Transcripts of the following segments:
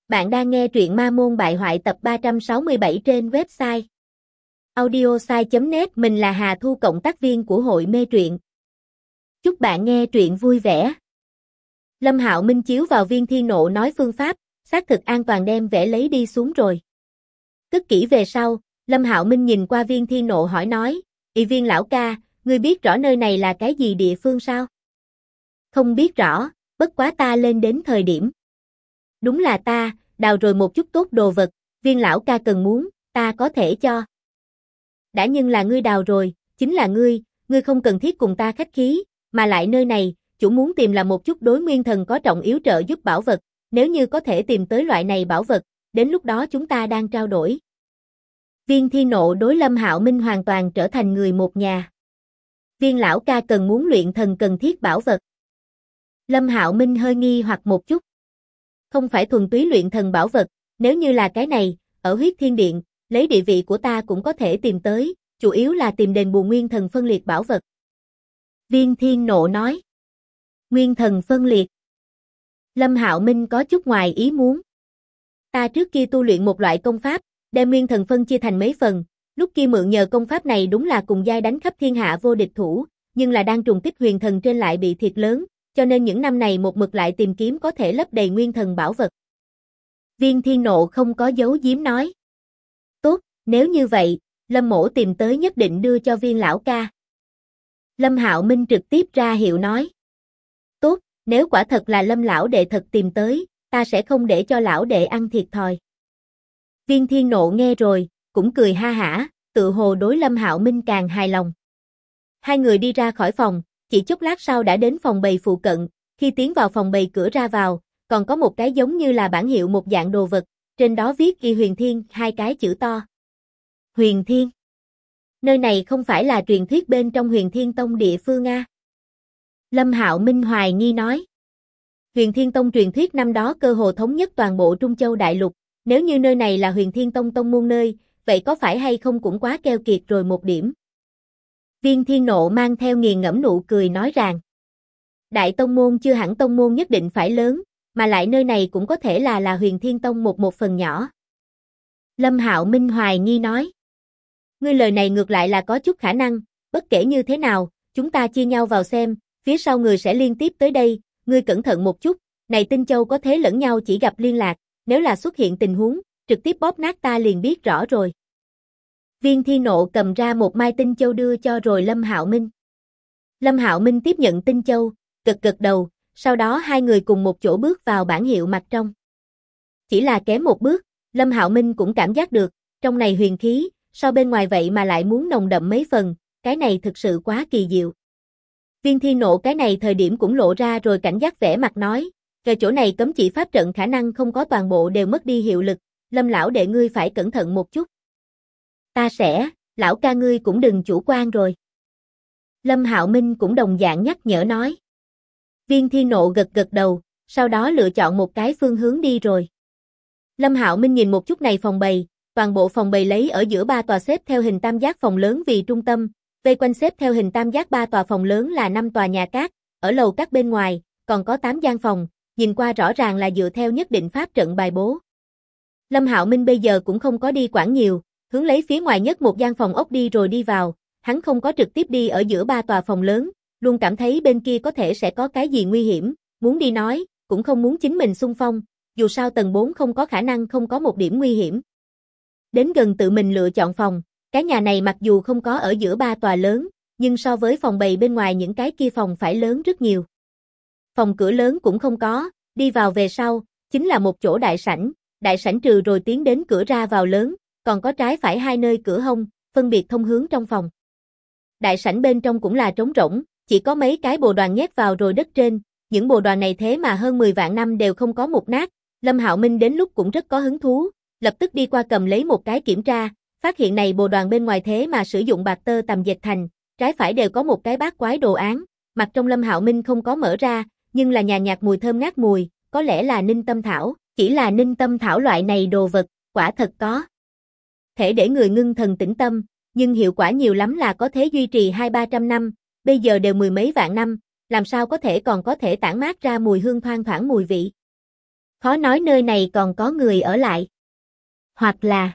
Bạn đang nghe truyện Ma Môn Bại Hoại tập 367 trên website audiosai.net. Mình là Hà Thu, cộng tác viên của hội mê truyện. Chúc bạn nghe truyện vui vẻ. Lâm Hạo Minh chiếu vào viên thiên nộ nói phương pháp, xác thực an toàn đem vẽ lấy đi xuống rồi. Cất kỹ về sau, Lâm Hạo Minh nhìn qua viên thiên nộ hỏi nói, Viên lão ca, ngươi biết rõ nơi này là cái gì địa phương sao? Không biết rõ, bất quá ta lên đến thời điểm. Đúng là ta, đào rồi một chút tốt đồ vật, Viên lão ca cần muốn, ta có thể cho. Đã nhưng là ngươi đào rồi, chính là ngươi không cần thiết cùng ta khách khí, mà lại nơi này, chủ muốn tìm là một chút đối nguyên thần có trọng yếu trợ giúp bảo vật, nếu như có thể tìm tới loại này bảo vật, đến lúc đó chúng ta đang trao đổi. Viên thiên nộ đối Lâm Hạo Minh hoàn toàn trở thành người một nhà. Viên lão ca cần muốn luyện thần cần thiết bảo vật. Lâm Hạo Minh hơi nghi hoặc một chút. Không phải thuần túy luyện thần bảo vật, nếu như là cái này, ở huyết thiên điện, lấy địa vị của ta cũng có thể tìm tới, chủ yếu là tìm đền bù nguyên thần phân liệt bảo vật. Viên thiên nộ nói. Nguyên thần phân liệt. Lâm Hạo Minh có chút ngoài ý muốn. Ta trước kia tu luyện một loại công pháp, đem nguyên thần phân chia thành mấy phần, lúc kia mượn nhờ công pháp này đúng là cùng giai đánh khắp thiên hạ vô địch thủ, nhưng là đang trùng kích huyền thần trên lại bị thiệt lớn, cho nên những năm này một mực lại tìm kiếm có thể lấp đầy nguyên thần bảo vật. Viên thiên nộ không có giấu giếm nói. Tốt, nếu như vậy, Lâm mỗ tìm tới nhất định đưa cho Viên lão ca. Lâm Hạo Minh trực tiếp ra hiệu nói. Tốt, nếu quả thật là Lâm lão đệ thật tìm tới, ta sẽ không để cho lão đệ ăn thiệt thòi. Viên thiên nộ nghe rồi, cũng cười ha hả, tự hồ đối Lâm Hạo Minh càng hài lòng. Hai người đi ra khỏi phòng, chỉ chốc lát sau đã đến phòng bày phụ cận, khi tiến vào phòng bày cửa ra vào, còn có một cái giống như là bảng hiệu một dạng đồ vật, trên đó viết ghi Huyền Thiên, hai cái chữ to. Huyền Thiên. Nơi này không phải là truyền thuyết bên trong Huyền Thiên Tông địa phương a? Lâm Hạo Minh hoài nghi nói. Huyền Thiên Tông truyền thuyết năm đó cơ hồ thống nhất toàn bộ Trung Châu Đại Lục, nếu như nơi này là Huyền Thiên Tông tông môn nơi, vậy có phải hay không cũng quá keo kiệt rồi một điểm. Viên thiên nộ mang theo nghiền ngẫm nụ cười nói rằng, đại tông môn chưa hẳn tông môn nhất định phải lớn, mà lại nơi này cũng có thể là Huyền Thiên Tông một phần nhỏ. Lâm Hạo Minh hoài nghi nói, ngươi lời này ngược lại là có chút khả năng, bất kể như thế nào, chúng ta chia nhau vào xem, phía sau người sẽ liên tiếp tới đây, ngươi cẩn thận một chút, này Tinh Châu có thế lẫn nhau chỉ gặp liên lạc, nếu là xuất hiện tình huống, trực tiếp bóp nát ta liền biết rõ rồi. Viên thiên nộ cầm ra một mai Tinh Châu đưa cho rồi Lâm Hạo Minh. Lâm Hạo Minh tiếp nhận Tinh Châu, gật gật đầu, sau đó hai người cùng một chỗ bước vào bản hiệu mặt trong. Chỉ là kém một bước, Lâm Hạo Minh cũng cảm giác được, trong này huyền khí, so bên ngoài vậy mà lại muốn nồng đậm mấy phần, cái này thực sự quá kỳ diệu. Viên thiên nộ cái này thời điểm cũng lộ ra rồi cảnh giác vẻ mặt nói, về chỗ này cấm chỉ pháp trận khả năng không có toàn bộ đều mất đi hiệu lực, Lâm lão đệ ngươi phải cẩn thận một chút. Ta sẽ, lão ca ngươi cũng đừng chủ quan rồi. Lâm Hạo Minh cũng đồng dạng nhắc nhở nói. Viên thiên nộ gật gật đầu, sau đó lựa chọn một cái phương hướng đi rồi. Lâm Hạo Minh nhìn một chút này phòng bày, toàn bộ phòng bày lấy ở giữa ba tòa xếp theo hình tam giác phòng lớn vì trung tâm, vây quanh xếp theo hình tam giác ba tòa phòng lớn là 5 tòa nhà cát, ở lầu các bên ngoài, còn có 8 gian phòng, nhìn qua rõ ràng là dựa theo nhất định pháp trận bài bố. Lâm Hạo Minh bây giờ cũng không có đi quản nhiều, hướng lấy phía ngoài nhất một gian phòng ốc đi rồi đi vào, hắn không có trực tiếp đi ở giữa ba tòa phòng lớn, luôn cảm thấy bên kia có thể sẽ có cái gì nguy hiểm, muốn đi nói, cũng không muốn chính mình xung phong, dù sao tầng 4 không có khả năng không có một điểm nguy hiểm. Đến gần tự mình lựa chọn phòng, cái nhà này mặc dù không có ở giữa ba tòa lớn, nhưng so với phòng bày bên ngoài những cái kia phòng phải lớn rất nhiều. Phòng cửa lớn cũng không có, đi vào về sau, chính là một chỗ đại sảnh trừ rồi tiến đến cửa ra vào lớn, còn có trái phải hai nơi cửa hông, phân biệt thông hướng trong phòng. Đại sảnh bên trong cũng là trống rỗng, chỉ có mấy cái bồ đoàn nhét vào rồi đất trên, những bồ đoàn này thế mà hơn 10 vạn năm đều không có mục nát, Lâm Hạo Minh đến lúc cũng rất có hứng thú, lập tức đi qua cầm lấy một cái kiểm tra, phát hiện này bồ đoàn bên ngoài thế mà sử dụng bạc tơ tằm dệt thành, trái phải đều có một cái bát quái đồ án, mặt trong Lâm Hạo Minh không có mở ra, nhưng là nhàn nhạt mùi thơm ngát mùi, có lẽ là ninh tâm thảo, chỉ là ninh tâm thảo loại này đồ vật, quả thật có thể để người ngưng thần tĩnh tâm, nhưng hiệu quả nhiều lắm là có thể duy trì 200-300 năm, bây giờ đều mười mấy vạn năm, làm sao có thể còn có thể tản mát ra mùi hương thoang thoảng mùi vị. Khó nói nơi này còn có người ở lại. Hoặc là...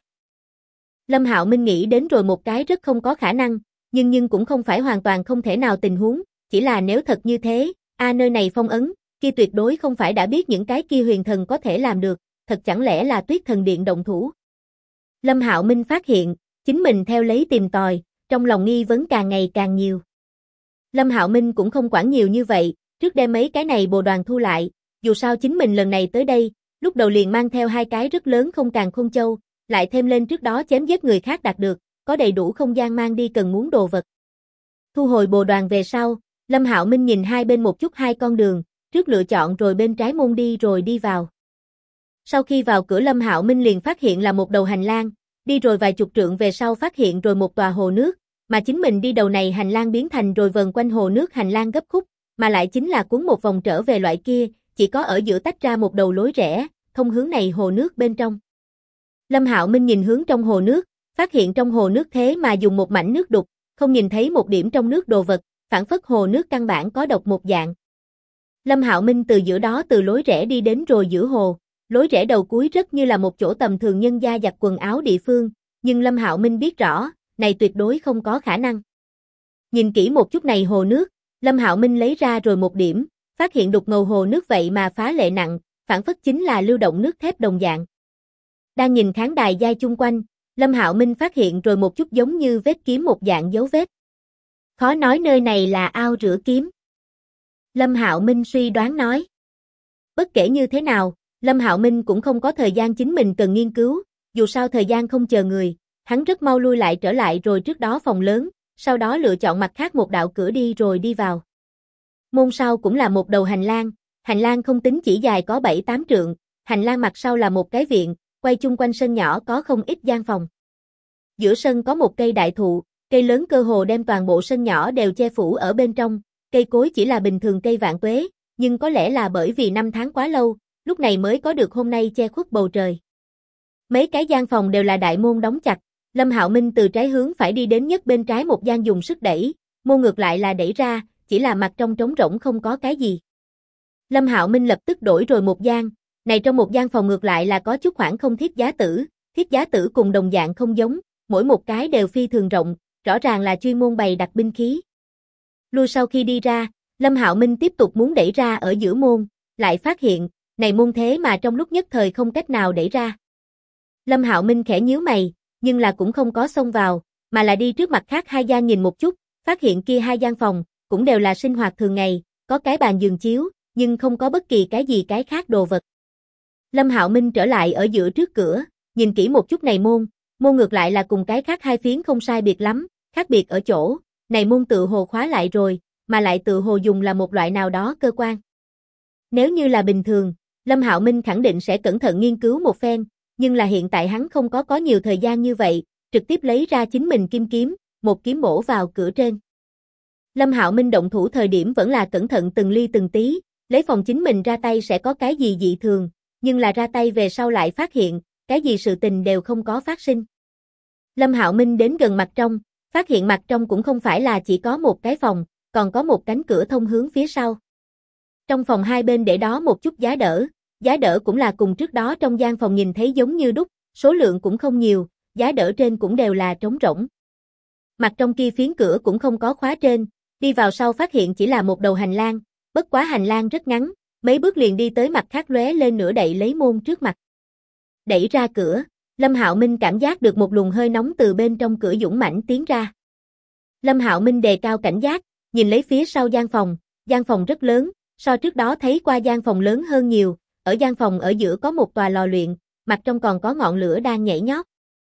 Lâm Hạo Minh nghĩ đến rồi một cái rất không có khả năng, nhưng cũng không phải hoàn toàn không thể nào tình huống, chỉ là nếu thật như thế, nơi này phong ấn, kia tuyệt đối không phải đã biết những cái kia huyền thần có thể làm được, thật chẳng lẽ là Tuyết Thần Điện động thủ. Lâm Hạo Minh phát hiện, chính mình theo lấy tìm tòi, trong lòng nghi vấn càng ngày càng nhiều. Lâm Hạo Minh cũng không quản nhiều như vậy, trước đem mấy cái này bồ đoàn thu lại, dù sao chính mình lần này tới đây, lúc đầu liền mang theo 2 cái rất lớn không càn khôn châu, lại thêm lên trước đó chém giết người khác đạt được, có đầy đủ không gian mang đi cần muốn đồ vật. Thu hồi bồ đoàn về sau, Lâm Hạo Minh nhìn hai bên một chút 2 con đường, trước lựa chọn rồi bên trái môn đi rồi đi vào. Sau khi vào cửa Lâm Hạo Minh liền phát hiện là một đầu hành lang, đi rồi vài chục trượng về sau phát hiện rồi một tòa hồ nước, mà chính mình đi đầu này hành lang biến thành rồi vần quanh hồ nước hành lang gấp khúc, mà lại chính là cuốn một vòng trở về loại kia, chỉ có ở giữa tách ra một đầu lối rẽ, thông hướng này hồ nước bên trong. Lâm Hạo Minh nhìn hướng trong hồ nước, phát hiện trong hồ nước thế mà dùng một mảnh nước đục, không nhìn thấy một điểm trong nước đồ vật, phản phất hồ nước căn bản có độc một dạng. Lâm Hạo Minh từ giữa đó từ lối rẽ đi đến rồi giữa hồ, lối rẽ đầu cuối rất như là một chỗ tầm thường nhân gia giặt quần áo địa phương, nhưng Lâm Hạo Minh biết rõ, này tuyệt đối không có khả năng. Nhìn kỹ một chút này hồ nước, Lâm Hạo Minh lấy ra rồi một điểm, phát hiện đục ngầu hồ nước vậy mà phá lệ nặng, phản phất chính là lưu động nước thép đồng dạng. Đang nhìn khán đài giai chung quanh, Lâm Hạo Minh phát hiện rồi một chút giống như vết kiếm một dạng dấu vết. Khó nói nơi này là ao rửa kiếm. Lâm Hạo Minh suy đoán nói. Bất kể như thế nào, Lâm Hạo Minh cũng không có thời gian chính mình cần nghiên cứu, dù sao thời gian không chờ người, hắn rất mau lui lại trở lại rồi trước đó phòng lớn, sau đó lựa chọn mặt khác một đạo cửa đi rồi đi vào. Môn sau cũng là một đầu hành lang không tính chỉ dài có 7-8 trượng, hành lang mặt sau là một cái viện, quay chung quanh sân nhỏ có không ít gian phòng. Giữa sân có một cây đại thụ, cây lớn cơ hồ đem toàn bộ sân nhỏ đều che phủ ở bên trong, cây cối chỉ là bình thường cây vạn tuế, nhưng có lẽ là bởi vì năm tháng quá lâu, lúc này mới có được hôm nay che khuất bầu trời. Mấy cái gian phòng đều là đại môn đóng chặt, Lâm Hạo Minh từ trái hướng phải đi đến nhất bên trái một gian dùng sức đẩy, môn ngược lại là đẩy ra, chỉ là mặt trong trống rỗng không có cái gì. Lâm Hạo Minh lập tức đổi rồi một gian, này trong một gian phòng ngược lại là có chút khoảng không thiết giá tử cùng đồng dạng không giống, mỗi một cái đều phi thường rộng, rõ ràng là chuyên môn bày đặt binh khí. Lui sau khi đi ra, Lâm Hạo Minh tiếp tục muốn đẩy ra ở giữa môn, lại phát hiện, này môn thế mà trong lúc nhất thời không cách nào đẩy ra. Lâm Hạo Minh khẽ nhíu mày, nhưng là cũng không có xông vào, mà là đi trước mặt khác 2 gian nhìn một chút, phát hiện kia 2 gian phòng, cũng đều là sinh hoạt thường ngày, có cái bàn giường chiếu, nhưng không có bất kỳ cái gì cái khác đồ vật. Lâm Hạo Minh trở lại ở giữa trước cửa, nhìn kỹ một chút này môn ngược lại là cùng cái khác 2 phiến không sai biệt lắm, khác biệt ở chỗ, này môn tự hồ khóa lại rồi, mà lại tự hồ dùng là một loại nào đó cơ quan. Nếu như là bình thường, Lâm Hạo Minh khẳng định sẽ cẩn thận nghiên cứu một phen, nhưng là hiện tại hắn không có nhiều thời gian như vậy, trực tiếp lấy ra chính mình kim kiếm, một kiếm bổ vào cửa trên. Lâm Hạo Minh động thủ thời điểm vẫn là cẩn thận từng ly từng tí, lấy phòng chính mình ra tay sẽ có cái gì dị thường, nhưng là ra tay về sau lại phát hiện, cái gì sự tình đều không có phát sinh. Lâm Hạo Minh đến gần mặt trong, phát hiện mặt trong cũng không phải là chỉ có một cái phòng, còn có một cánh cửa thông hướng phía sau. Trong phòng hai bên để đó một chút giá đỡ cũng là cùng trước đó trong gian phòng nhìn thấy giống như đúc, số lượng cũng không nhiều, giá đỡ trên cũng đều là trống rỗng. Mặt trong kia phiến cửa cũng không có khóa trên, đi vào sau phát hiện chỉ là một đầu hành lang, bất quá hành lang rất ngắn, mấy bước liền đi tới mặt khác lóe lên nửa đậy lấy môn trước mặt. Đẩy ra cửa, Lâm Hạo Minh cảm giác được một luồng hơi nóng từ bên trong cửa dũng mãnh tiến ra. Lâm Hạo Minh đề cao cảnh giác, nhìn lấy phía sau gian phòng rất lớn, so trước đó thấy qua gian phòng lớn hơn nhiều, ở gian phòng ở giữa có một tòa lò luyện, mặt trong còn có ngọn lửa đang nhảy nhót.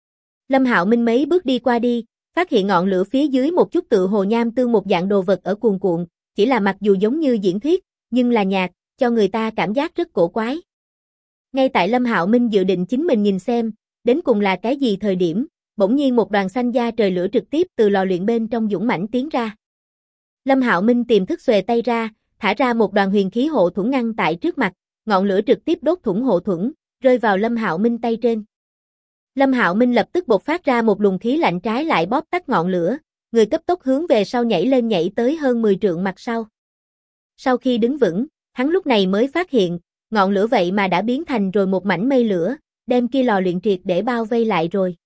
Lâm Hạo Minh mấy bước đi qua đi, phát hiện ngọn lửa phía dưới một chút tự hồ nham tương một dạng đồ vật ở cuồn cuộn, chỉ là mặc dù giống như diễn thuyết, nhưng là nhạt, cho người ta cảm giác rất cổ quái. Ngay tại Lâm Hạo Minh dự định chính mình nhìn xem, đến cùng là cái gì thời điểm, bỗng nhiên một đoàn xanh da trời lửa trực tiếp từ lò luyện bên trong dũng mãnh tiến ra. Lâm Hạo Minh tiềm thức xuề tay ra, thả ra một đoàn huyền khí hộ thuẫn ngăn tại trước mặt, ngọn lửa trực tiếp đốt thủng hộ thuẫn, rơi vào Lâm Hạo Minh tay trên. Lâm Hạo Minh lập tức bộc phát ra một luồng khí lạnh trái lại bóp tắt ngọn lửa, người cấp tốc hướng về sau nhảy tới hơn 10 trượng mặt sau. Sau khi đứng vững, hắn lúc này mới phát hiện, ngọn lửa vậy mà đã biến thành rồi một mảnh mây lửa, đem kia lò luyện triệt để bao vây lại rồi.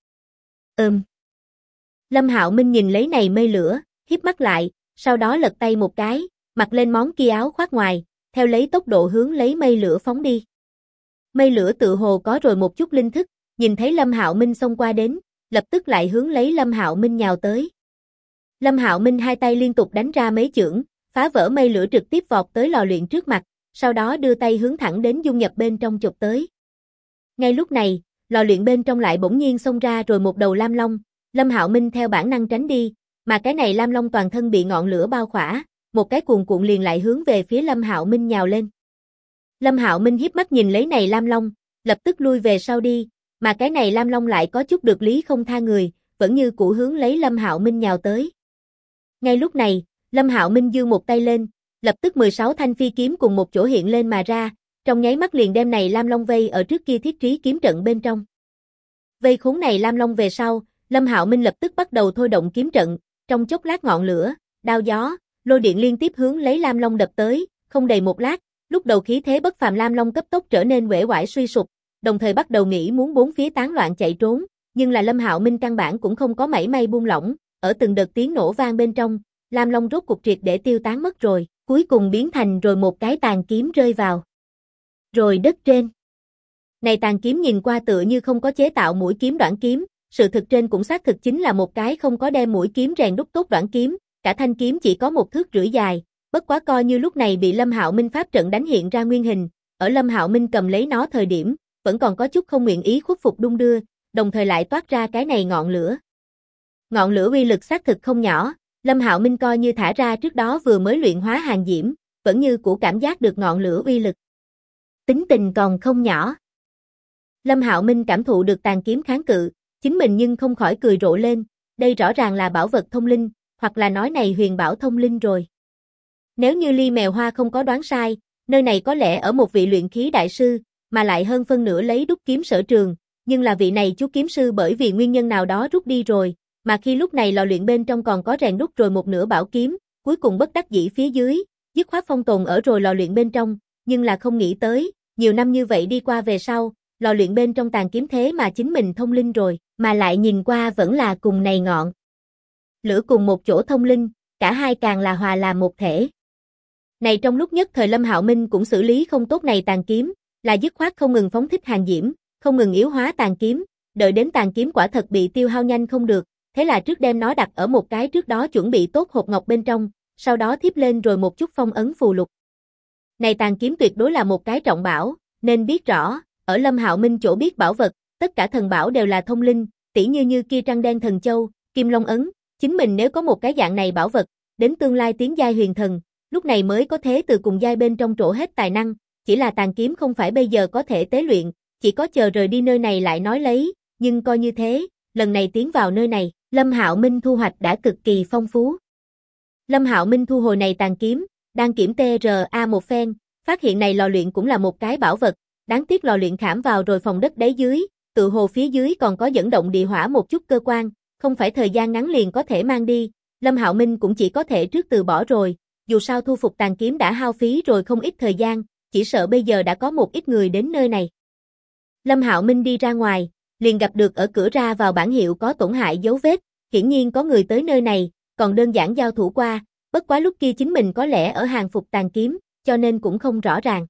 Lâm Hạo Minh nhìn lấy này mây lửa, híp mắt lại, sau đó lật tay một cái, mặc lên món kia áo khoác ngoài, theo lấy tốc độ hướng lấy mây lửa phóng đi. Mây lửa tự hồ có rồi một chút linh thức, nhìn thấy Lâm Hạo Minh xông qua đến, lập tức lại hướng lấy Lâm Hạo Minh nhào tới. Lâm Hạo Minh hai tay liên tục đánh ra mấy chưởng, phá vỡ mây lửa trực tiếp vọt tới lò luyện trước mặt, sau đó đưa tay hướng thẳng đến dung nhập bên trong chụp tới. Ngay lúc này, lò luyện bên trong lại bỗng nhiên xông ra rồi một đầu lam long, Lâm Hạo Minh theo bản năng tránh đi, mà cái này lam long toàn thân bị ngọn lửa bao khỏa, một cái cuồn cuộn liền lại hướng về phía Lâm Hạo Minh nhào lên. Lâm Hạo Minh híp mắt nhìn lấy này lam long, lập tức lui về sau đi, mà cái này lam long lại có chút được lý không tha người, vẫn như cũ hướng lấy Lâm Hạo Minh nhào tới. Ngay lúc này, Lâm Hạo Minh giương một tay lên, lập tức 16 thanh phi kiếm cùng một chỗ hiện lên mà ra, trong nháy mắt liền đem này lam long vây ở trước kia thiết trí kiếm trận bên trong. Vây khốn này lam long về sau, Lâm Hạo Minh lập tức bắt đầu thôi động kiếm trận, trong chốc lát ngọn lửa, đao gió, lôi điện liên tiếp hướng lấy lam long đập tới, không đầy một lát, lúc đầu khí thế bất phàm lam long cấp tốc trở nên uể oải suy sụp, đồng thời bắt đầu nghĩ muốn bốn phía tán loạn chạy trốn, nhưng là Lâm Hạo Minh căn bản cũng không có mảy may buông lỏng, ở từng đợt tiếng nổ vang bên trong, lam long rốt cục triệt để tiêu tán mất rồi, cuối cùng biến thành rồi một cái tàn kiếm rơi vào rồi đất trên. Này tàn kiếm nhìn qua tựa như không có chế tạo mũi kiếm đoạn kiếm, sự thực trên cũng xác thực chính là một cái không có đem mũi kiếm rèn đúc tốt đoạn kiếm, cả thanh kiếm chỉ có 1 thước rưỡi dài, bất quá coi như lúc này bị Lâm Hạo Minh pháp trận đánh hiện ra nguyên hình, ở Lâm Hạo Minh cầm lấy nó thời điểm, vẫn còn có chút không nguyện ý khuất phục đung đưa, đồng thời lại toát ra cái này ngọn lửa. Ngọn lửa uy lực xác thực không nhỏ, Lâm Hạo Minh coi như thả ra trước đó vừa mới luyện hóa hàng diễm, vẫn như cũ cảm giác được ngọn lửa uy lực. Tính tình còn không nhỏ. Lâm Hạo Minh cảm thụ được tàn kiếm kháng cự, chính mình nhưng không khỏi cười rộ lên, đây rõ ràng là bảo vật thông linh, hoặc là nói này huyền bảo thông linh rồi. Nếu như Ly Mèo Hoa không có đoán sai, nơi này có lẽ ở một vị luyện khí đại sư, mà lại hơn phân nửa lấy đúc kiếm sở trường, nhưng là vị này chú kiếm sư bởi vì nguyên nhân nào đó rút đi rồi, mà khi lúc này lò luyện bên trong còn có rèn đúc rồi một nửa bảo kiếm, cuối cùng bất đắc dĩ phía dưới, dứt khoát phong tồn ở rồi lò luyện bên trong, nhưng là không nghĩ tới, nhiều năm như vậy đi qua về sau, lò luyện bên trong tàn kiếm thế mà chính mình thông linh rồi, mà lại nhìn qua vẫn là cùng này ngọn lửa cùng một chỗ thông linh, cả hai càng là hòa làm một thể. Này trong lúc nhất thời Lâm Hạo Minh cũng xử lý không tốt này tàn kiếm, là dứt khoát không ngừng phóng thích hàng diễm, không ngừng yếu hóa tàn kiếm, đợi đến tàn kiếm quả thật bị tiêu hao nhanh không được, thế là trước đem nó đặt ở một cái trước đó chuẩn bị tốt hộp ngọc bên trong, sau đó thiếp lên rồi một chút phong ấn phù lục. Này tàn kiếm tuyệt đối là một cái trọng bảo, nên biết rõ, ở Lâm Hạo Minh chỗ biết bảo vật, tất cả thần bảo đều là thông linh, tỉ như kia trăng đen thần châu, kim long ấn, chính mình nếu có một cái dạng này bảo vật, đến tương lai tiến giai huyền thần, lúc này mới có thế từ cùng giai bên trong trổ hết tài năng, chỉ là tàn kiếm không phải bây giờ có thể tế luyện, chỉ có chờ rời đi nơi này lại nói lấy, nhưng coi như thế, lần này tiến vào nơi này, Lâm Hạo Minh thu hoạch đã cực kỳ phong phú. Lâm Hạo Minh thu hồi này tàn kiếm, đang kiểm TRA một phen, phát hiện này lò luyện cũng là một cái bảo vật, đáng tiếc lò luyện khảm vào rồi phòng đất đáy dưới, tự hồ phía dưới còn có dẫn động địa hỏa một chút cơ quan, không phải thời gian ngắn liền có thể mang đi, Lâm Hạo Minh cũng chỉ có thể trước từ bỏ rồi, dù sao thu phục tàn kiếm đã hao phí rồi không ít thời gian, chỉ sợ bây giờ đã có một ít người đến nơi này. Lâm Hạo Minh đi ra ngoài, liền gặp được ở cửa ra vào bảng hiệu có tổn hại dấu vết, hiển nhiên có người tới nơi này, còn đơn giản giao thủ qua, bất quá lúc kia chính mình có lẽ ở hàng phục tàn kiếm, cho nên cũng không rõ ràng.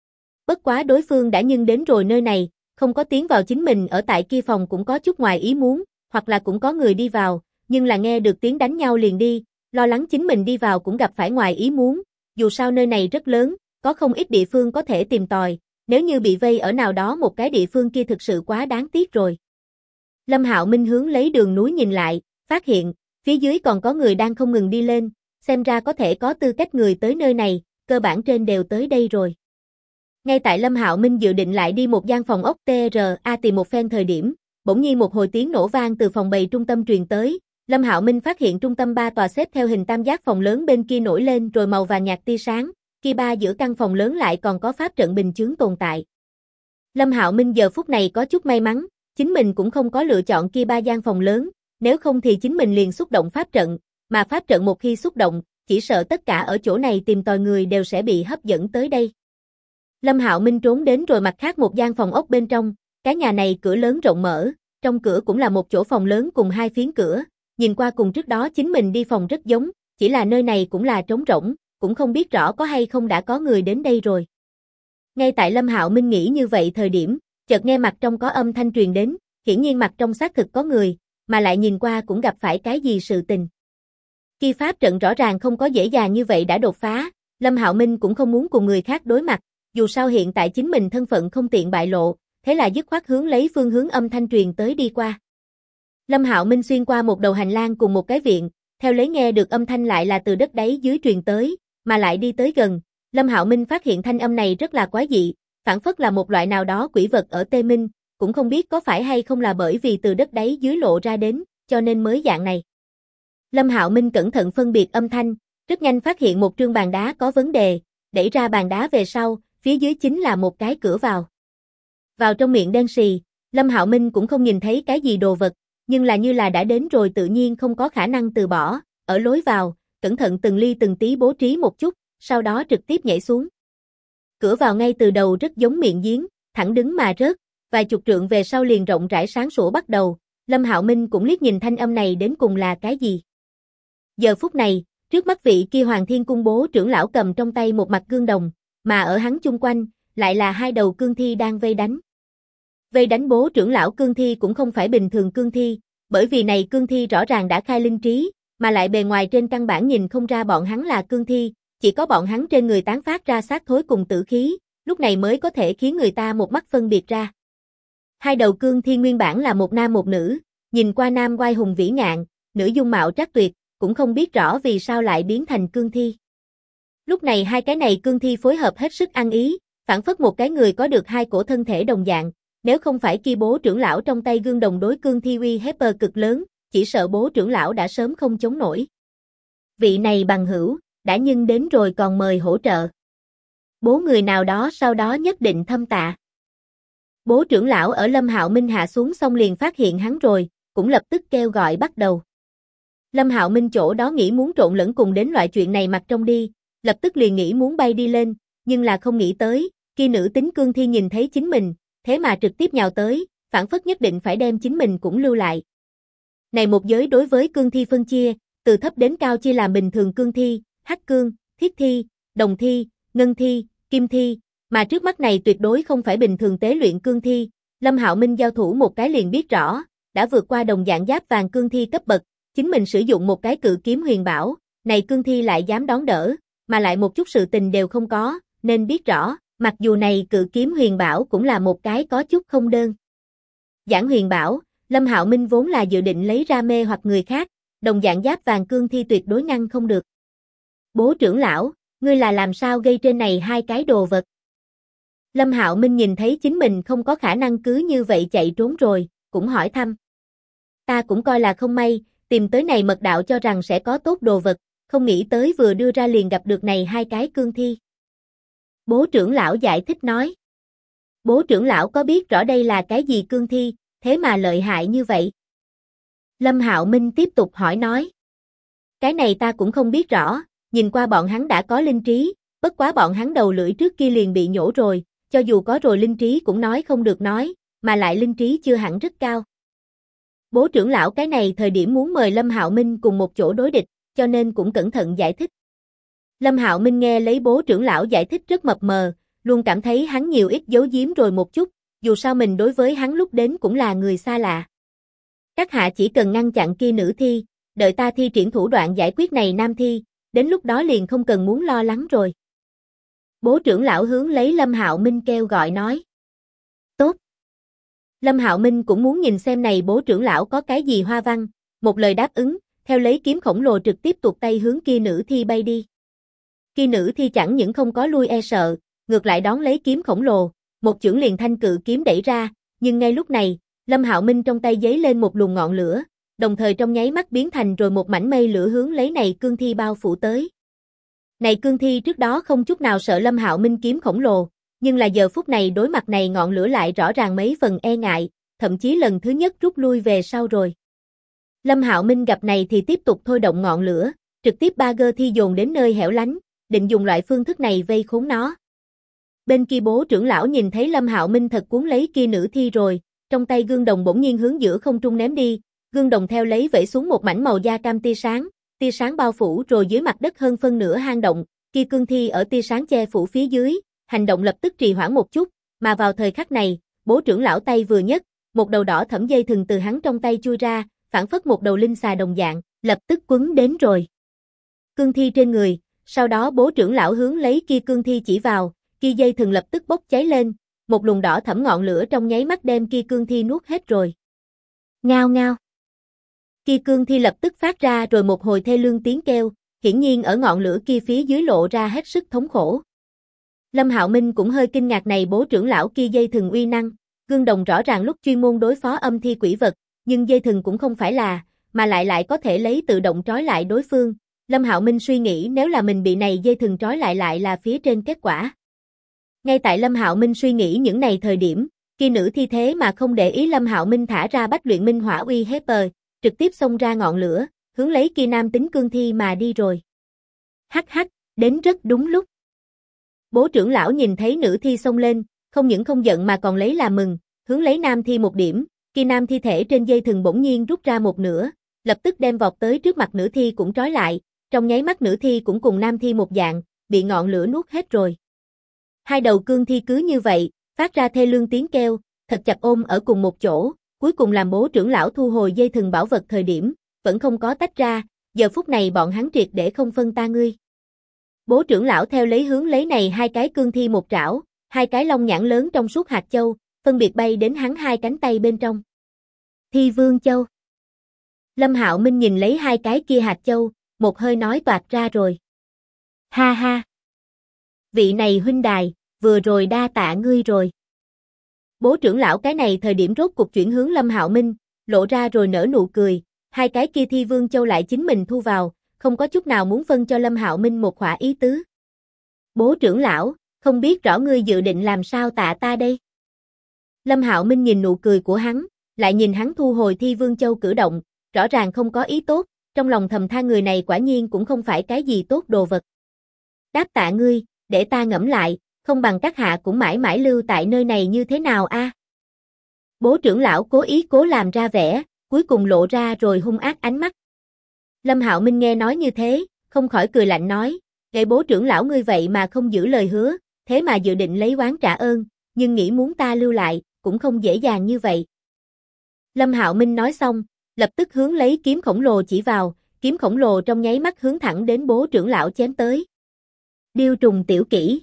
Bất quá đối phương đã nhưng đến rồi nơi này, không có tiến vào chính mình ở tại kia phòng cũng có chút ngoài ý muốn, hoặc là cũng có người đi vào, nhưng là nghe được tiếng đánh nhau liền đi, lo lắng chính mình đi vào cũng gặp phải ngoài ý muốn, dù sao nơi này rất lớn, có không ít địa phương có thể tìm tòi, nếu như bị vây ở nào đó một cái địa phương kia thực sự quá đáng tiếc rồi. Lâm Hạo Minh hướng lấy đường núi nhìn lại, phát hiện, phía dưới còn có người đang không ngừng đi lên, xem ra có thể có tư cách người tới nơi này, cơ bản trên đều tới đây rồi. Ngay tại Lâm Hạo Minh dự định lại đi một gian phòng ốc TRA tìm một phen thời điểm, bỗng nhiên một hồi tiếng nổ vang từ phòng bày trung tâm truyền tới, Lâm Hạo Minh phát hiện trung tâm 3 tòa xếp theo hình tam giác phòng lớn bên kia nổi lên rồi màu vàng nhạt tia sáng, kia ba giữa căn phòng lớn lại còn có pháp trận bình chướng tồn tại. Lâm Hạo Minh giờ phút này có chút may mắn, chính mình cũng không có lựa chọn kia ba gian phòng lớn, nếu không thì chính mình liền xúc động pháp trận, mà pháp trận một khi xúc động, chỉ sợ tất cả ở chỗ này tìm tòi người đều sẽ bị hấp dẫn tới đây. Lâm Hạo Minh trốn đến rồi mặt khác một gian phòng ốc bên trong, cái nhà này cửa lớn rộng mở, trong cửa cũng là một chỗ phòng lớn cùng hai phiến cửa, nhìn qua cùng trước đó chính mình đi phòng rất giống, chỉ là nơi này cũng là trống rỗng, cũng không biết rõ có hay không đã có người đến đây rồi. Ngay tại Lâm Hạo Minh nghĩ như vậy thời điểm, chợt nghe mặt trong có âm thanh truyền đến, hiển nhiên mặt trong xác thực có người, mà lại nhìn qua cũng gặp phải cái gì sự tình. Khi pháp trận rõ ràng không có dễ dàng như vậy đã đột phá, Lâm Hạo Minh cũng không muốn cùng người khác đối mặt, dù sao hiện tại chính mình thân phận không tiện bại lộ, thế là dứt khoát hướng lấy phương hướng âm thanh truyền tới đi qua. Lâm Hạo Minh xuyên qua một đầu hành lang cùng một cái viện, theo lấy nghe được âm thanh lại là từ đất đáy dưới truyền tới, mà lại đi tới gần, Lâm Hạo Minh phát hiện thanh âm này rất là quái dị, phảng phất là một loại nào đó quỷ vật ở Tê Minh, cũng không biết có phải hay không là bởi vì từ đất đáy dưới lộ ra đến, cho nên mới dạng này. Lâm Hạo Minh cẩn thận phân biệt âm thanh, rất nhanh phát hiện một trương bàn đá có vấn đề, đẩy ra bàn đá về sau, phía dưới chính là một cái cửa vào. Vào trong miệng đen sì, Lâm Hạo Minh cũng không nhìn thấy cái gì đồ vật, nhưng là như là đã đến rồi tự nhiên không có khả năng từ bỏ, ở lối vào, cẩn thận từng ly từng tí bố trí một chút, sau đó trực tiếp nhảy xuống. Cửa vào ngay từ đầu rất giống miệng giếng, thẳng đứng mà rớt, vài chục trượng về sau liền rộng rãi sáng sủa bắt đầu, Lâm Hạo Minh cũng liếc nhìn thanh âm này đến cùng là cái gì. Giờ phút này, trước mắt vị kia Hoàng Thiên Cung bố trưởng lão cầm trong tay một mặt gương đồng, mà ở hắn chung quanh, lại là hai đầu cương thi đang vây đánh. Vây đánh bố trưởng lão cương thi cũng không phải bình thường cương thi, bởi vì này cương thi rõ ràng đã khai linh trí, mà lại bề ngoài trên căn bản nhìn không ra bọn hắn là cương thi, chỉ có bọn hắn trên người tán phát ra sát thối cùng tử khí, lúc này mới có thể khiến người ta một mắt phân biệt ra. Hai đầu cương thi nguyên bản là một nam một nữ, nhìn qua nam oai hùng vĩ ngạn, nữ dung mạo trác tuyệt, cũng không biết rõ vì sao lại biến thành cương thi. Lúc này hai cái này cương thi phối hợp hết sức ăn ý, phản phất một cái người có được hai cổ thân thể đồng dạng, nếu không phải kia bố trưởng lão trong tay gương đồng đối cương thi uy hiếp cực lớn, chỉ sợ bố trưởng lão đã sớm không chống nổi. Vị này bằng hữu, đã nhưng đến rồi còn mời hỗ trợ. Bố người nào đó sau đó nhất định thâm tạ. Bố trưởng lão ở Lâm Hạo Minh hạ xuống xong liền phát hiện hắn rồi, cũng lập tức kêu gọi bắt đầu. Lâm Hạo Minh chỗ đó nghĩ muốn trộn lẫn cùng đến loại chuyện này mặt trong đi, lập tức liền nghĩ muốn bay đi lên, nhưng là không nghĩ tới, kia nữ tính cương thi nhìn thấy chính mình, thế mà trực tiếp nhào tới, phản phất nhất định phải đem chính mình cũng lưu lại. Này một giới đối với cương thi phân chia, từ thấp đến cao chia làm bình thường cương thi, hắc cương, thiết thi, đồng thi, ngân thi, kim thi, mà trước mắt này tuyệt đối không phải bình thường tế luyện cương thi, Lâm Hạo Minh giao thủ một cái liền biết rõ, đã vượt qua đồng dạng giáp vàng cương thi cấp bậc, chính mình sử dụng một cái cự kiếm huyền bảo, này cương thi lại dám đón đỡ, mà lại một chút sự tình đều không có, nên biết rõ, mặc dù này cự kiếm huyền bảo cũng là một cái có chút không đơn giản huyền bảo, Lâm Hạo Minh vốn là dự định lấy ra mê hoặc người khác, đồng dạng giáp vàng cương thi tuyệt đối ngăn không được. Bố trưởng lão, ngươi là làm sao gây trên này hai cái đồ vật? Lâm Hạo Minh nhìn thấy chính mình không có khả năng cứ như vậy chạy trốn rồi, cũng hỏi thăm. Ta cũng coi là không may, tìm tới này mật đạo cho rằng sẽ có tốt đồ vật, không nghĩ tới vừa đưa ra liền gặp được này hai cái cương thi. Bố trưởng lão giải thích nói. Bố trưởng lão có biết rõ đây là cái gì cương thi, thế mà lợi hại như vậy? Lâm Hạo Minh tiếp tục hỏi nói. Cái này ta cũng không biết rõ, nhìn qua bọn hắn đã có linh trí, bất quá bọn hắn đầu lưỡi trước kia liền bị nhổ rồi, cho dù có rồi linh trí cũng nói không được nói, mà lại linh trí chưa hẳn rất cao. Bố trưởng lão cái này thời điểm muốn mời Lâm Hạo Minh cùng một chỗ đối địch, cho nên cũng cẩn thận giải thích. Lâm Hạo Minh nghe lấy bố trưởng lão giải thích rất mập mờ, luôn cảm thấy hắn nhiều ít giấu giếm rồi một chút, dù sao mình đối với hắn lúc đến cũng là người xa lạ. Các hạ chỉ cần ngăn chặn kia nữ thi, đợi ta thi triển thủ đoạn giải quyết này nam thi, đến lúc đó liền không cần muốn lo lắng rồi. Bố trưởng lão hướng lấy Lâm Hạo Minh kêu gọi nói. Tốt. Lâm Hạo Minh cũng muốn nhìn xem này bố trưởng lão có cái gì hoa văn, một lời đáp ứng, theo lấy kiếm khổng lồ trực tiếp tuột tay hướng kia nữ thi bay đi. Kia nữ thi chẳng những không có lui e sợ, ngược lại đón lấy kiếm khổng lồ, một chưởng liền thanh cự kiếm đẩy ra, nhưng ngay lúc này, Lâm Hạo Minh trong tay giấy lên một luồng ngọn lửa, đồng thời trong nháy mắt biến thành rồi một mảnh mây lửa hướng lấy này cương thi bao phủ tới. Này cương thi trước đó không chút nào sợ Lâm Hạo Minh kiếm khổng lồ, nhưng là giờ phút này đối mặt này ngọn lửa lại rõ ràng mấy phần e ngại, thậm chí lần thứ nhất rút lui về sau rồi. Lâm Hạo Minh gặp này thì tiếp tục thôi động ngọn lửa, trực tiếp ba gơ thi dồn đến nơi hẻo lánh, định dùng loại phương thức này vây khốn nó. Bên kia bố trưởng lão nhìn thấy Lâm Hạo Minh thật cuốn lấy kia nữ thi rồi, trong tay gương đồng bỗng nhiên hướng giữa không trung ném đi, gương đồng theo lấy vẩy xuống một mảnh màu da cam tia sáng bao phủ rồi dưới mặt đất hơn phân nửa hang động, kia cương thi ở tia sáng che phủ phía dưới, hành động lập tức trì hoãn một chút, mà vào thời khắc này, bố trưởng lão tay vừa nhấc, một đầu đỏ thẫm dây thừng từ hắn trong tay chui ra, phảng phất một đầu linh xà đồng dạng, lập tức quấn đến rồi. Cương thi trên người, sau đó bố trưởng lão hướng lấy kia cương thi chỉ vào, kia dây thừng lập tức bốc cháy lên, một luồng đỏ thẫm ngọn lửa trong nháy mắt đem kia cương thi nuốt hết rồi. Ngao ngao. Kia cương thi lập tức phát ra rồi một hồi thê lương tiếng kêu, hiển nhiên ở ngọn lửa kia phía dưới lộ ra hết sức thống khổ. Lâm Hạo Minh cũng hơi kinh ngạc này bố trưởng lão kia dây thừng uy năng, gương đồng rõ ràng lúc chuyên môn đối phó âm thi quỷ vật, nhưng dây thừng cũng không phải là, mà lại có thể lấy tự động trói lại đối phương. Lâm Hạo Minh suy nghĩ nếu là mình bị này dây thừng trói lại là phía trên kết quả. Ngay tại Lâm Hạo Minh suy nghĩ những này thời điểm, kia nữ thi thế mà không để ý Lâm Hạo Minh thả ra Bách Luyện Minh Hỏa uy hiếp, trực tiếp xông ra ngọn lửa, hướng lấy kia nam tính cương thi mà đi rồi. Hắc hắc, đến rất đúng lúc. Bố trưởng lão nhìn thấy nữ thi xông lên, không những không giận mà còn lấy làm mừng, hướng lấy nam thi một điểm, kia nam thi thể trên dây thừng bỗng nhiên rút ra một nửa, lập tức đem vọt tới trước mặt nữ thi cũng trói lại, trong nháy mắt nữ thi cũng cùng nam thi một dạng, bị ngọn lửa nuốt hết rồi. Hai đầu cương thi cứ như vậy, phát ra thê lương tiếng kêu, thật chặt ôm ở cùng một chỗ, cuối cùng làm bố trưởng lão thu hồi dây thừng bảo vật thời điểm, vẫn không có tách ra, giờ phút này bọn hắn triệt để không phân ta ngươi. Bố trưởng lão theo lấy hướng lấy này hai cái cương thi một trảo, hai cái long nhãn lớn trong suốt hạt châu, phân biệt bay đến hắn hai cánh tay bên trong. Thi Vương Châu. Lâm Hạo Minh nhìn lấy hai cái kia hạt châu, một hơi nói toạc ra rồi. Ha ha. Vị này huynh đài, vừa rồi đa tạ ngươi rồi. Bố trưởng lão cái này thời điểm rốt cuộc chuyển hướng Lâm Hạo Minh, lộ ra rồi nở nụ cười, hai cái kia Thi Vương Châu lại chính mình thu vào, không có chút nào muốn phân cho Lâm Hạo Minh một khỏa ý tứ. Bố trưởng lão, không biết rõ ngươi dự định làm sao tạ ta đây? Lâm Hạo Minh nhìn nụ cười của hắn, lại nhìn hắn thu hồi Thi Vương Châu cử động, rõ ràng không có ý tốt, trong lòng thầm than người này quả nhiên cũng không phải cái gì tốt đồ vật. Đáp tạ ngươi, để ta ngẫm lại, không bằng các hạ cũng mãi mãi lưu tại nơi này như thế nào a? Bố trưởng lão cố làm ra vẻ, cuối cùng lộ ra rồi hung ác ánh mắt. Lâm Hạo Minh nghe nói như thế, không khỏi cười lạnh nói, "Vậy bố trưởng lão ngươi vậy mà không giữ lời hứa, thế mà dự định lấy oán trả ơn, nhưng nghĩ muốn ta lưu lại, cũng không dễ dàng như vậy." Lâm Hạo Minh nói xong, lập tức hướng lấy kiếm khổng lồ chỉ vào, kiếm khổng lồ trong nháy mắt hướng thẳng đến bố trưởng lão chém tới. Điêu trùng tiểu kỹ.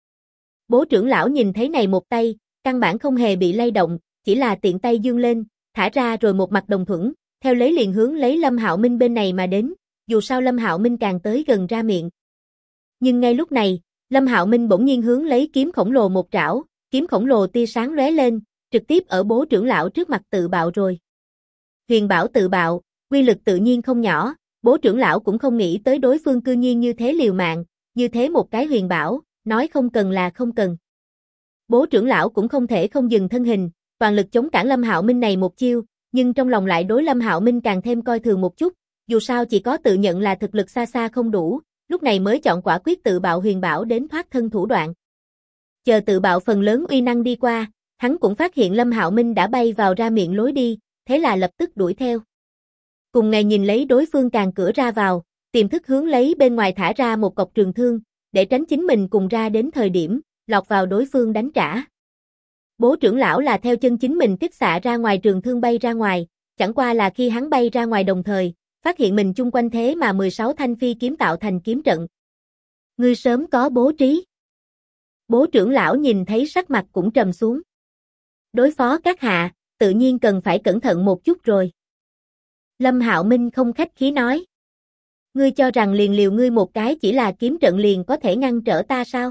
Bố trưởng lão nhìn thấy này một tay, căn bản không hề bị lay động, chỉ là tiện tay dương lên, thả ra rồi một mặt đồng thuẫn, theo lấy liền hướng lấy Lâm Hạo Minh bên này mà đến, dù sao Lâm Hạo Minh càng tới gần ra miệng. Nhưng ngay lúc này, Lâm Hạo Minh bỗng nhiên hướng lấy kiếm khổng lồ một trảo, kiếm khổng lồ tia sáng lóe lên, trực tiếp ở bố trưởng lão trước mặt tự bạo rồi. Huyền bảo tự bạo, quy lực tự nhiên không nhỏ, bố trưởng lão cũng không nghĩ tới đối phương cư nhiên như thế liều mạng, như thế một cái huyền bảo, nói không cần là không cần. Bố trưởng lão cũng không thể không dừng thân hình, toàn lực chống cản Lâm Hạo Minh này một chiêu, nhưng trong lòng lại đối Lâm Hạo Minh càng thêm coi thường một chút, dù sao chỉ có tự nhận là thực lực xa xa không đủ, lúc này mới chọn quả quyết tự bạo huyền bảo đến thoát thân thủ đoạn. Chờ tự bạo phần lớn uy năng đi qua, hắn cũng phát hiện Lâm Hạo Minh đã bay vào ra miệng lối đi, thế là lập tức đuổi theo. Cùng ngày nhìn lấy đối phương càng cửa ra vào, tiềm thức hướng lấy bên ngoài thả ra một cọc trường thương, để tránh chính mình cùng ra đến thời điểm, lọt vào đối phương đánh trả. Bố trưởng lão là theo chân chính mình kích xạ ra ngoài trường thương bay ra ngoài, chẳng qua là khi hắn bay ra ngoài đồng thời, phát hiện mình chung quanh thế mà 16 thanh phi kiếm tạo thành kiếm trận. Ngươi sớm có bố trí. Bố trưởng lão nhìn thấy sắc mặt cũng trầm xuống. Đối phó các hạ, tự nhiên cần phải cẩn thận một chút rồi. Lâm Hạo Minh không khách khí nói. Ngươi cho rằng liền liều ngươi một cái chỉ là kiếm trận liền có thể ngăn trở ta sao?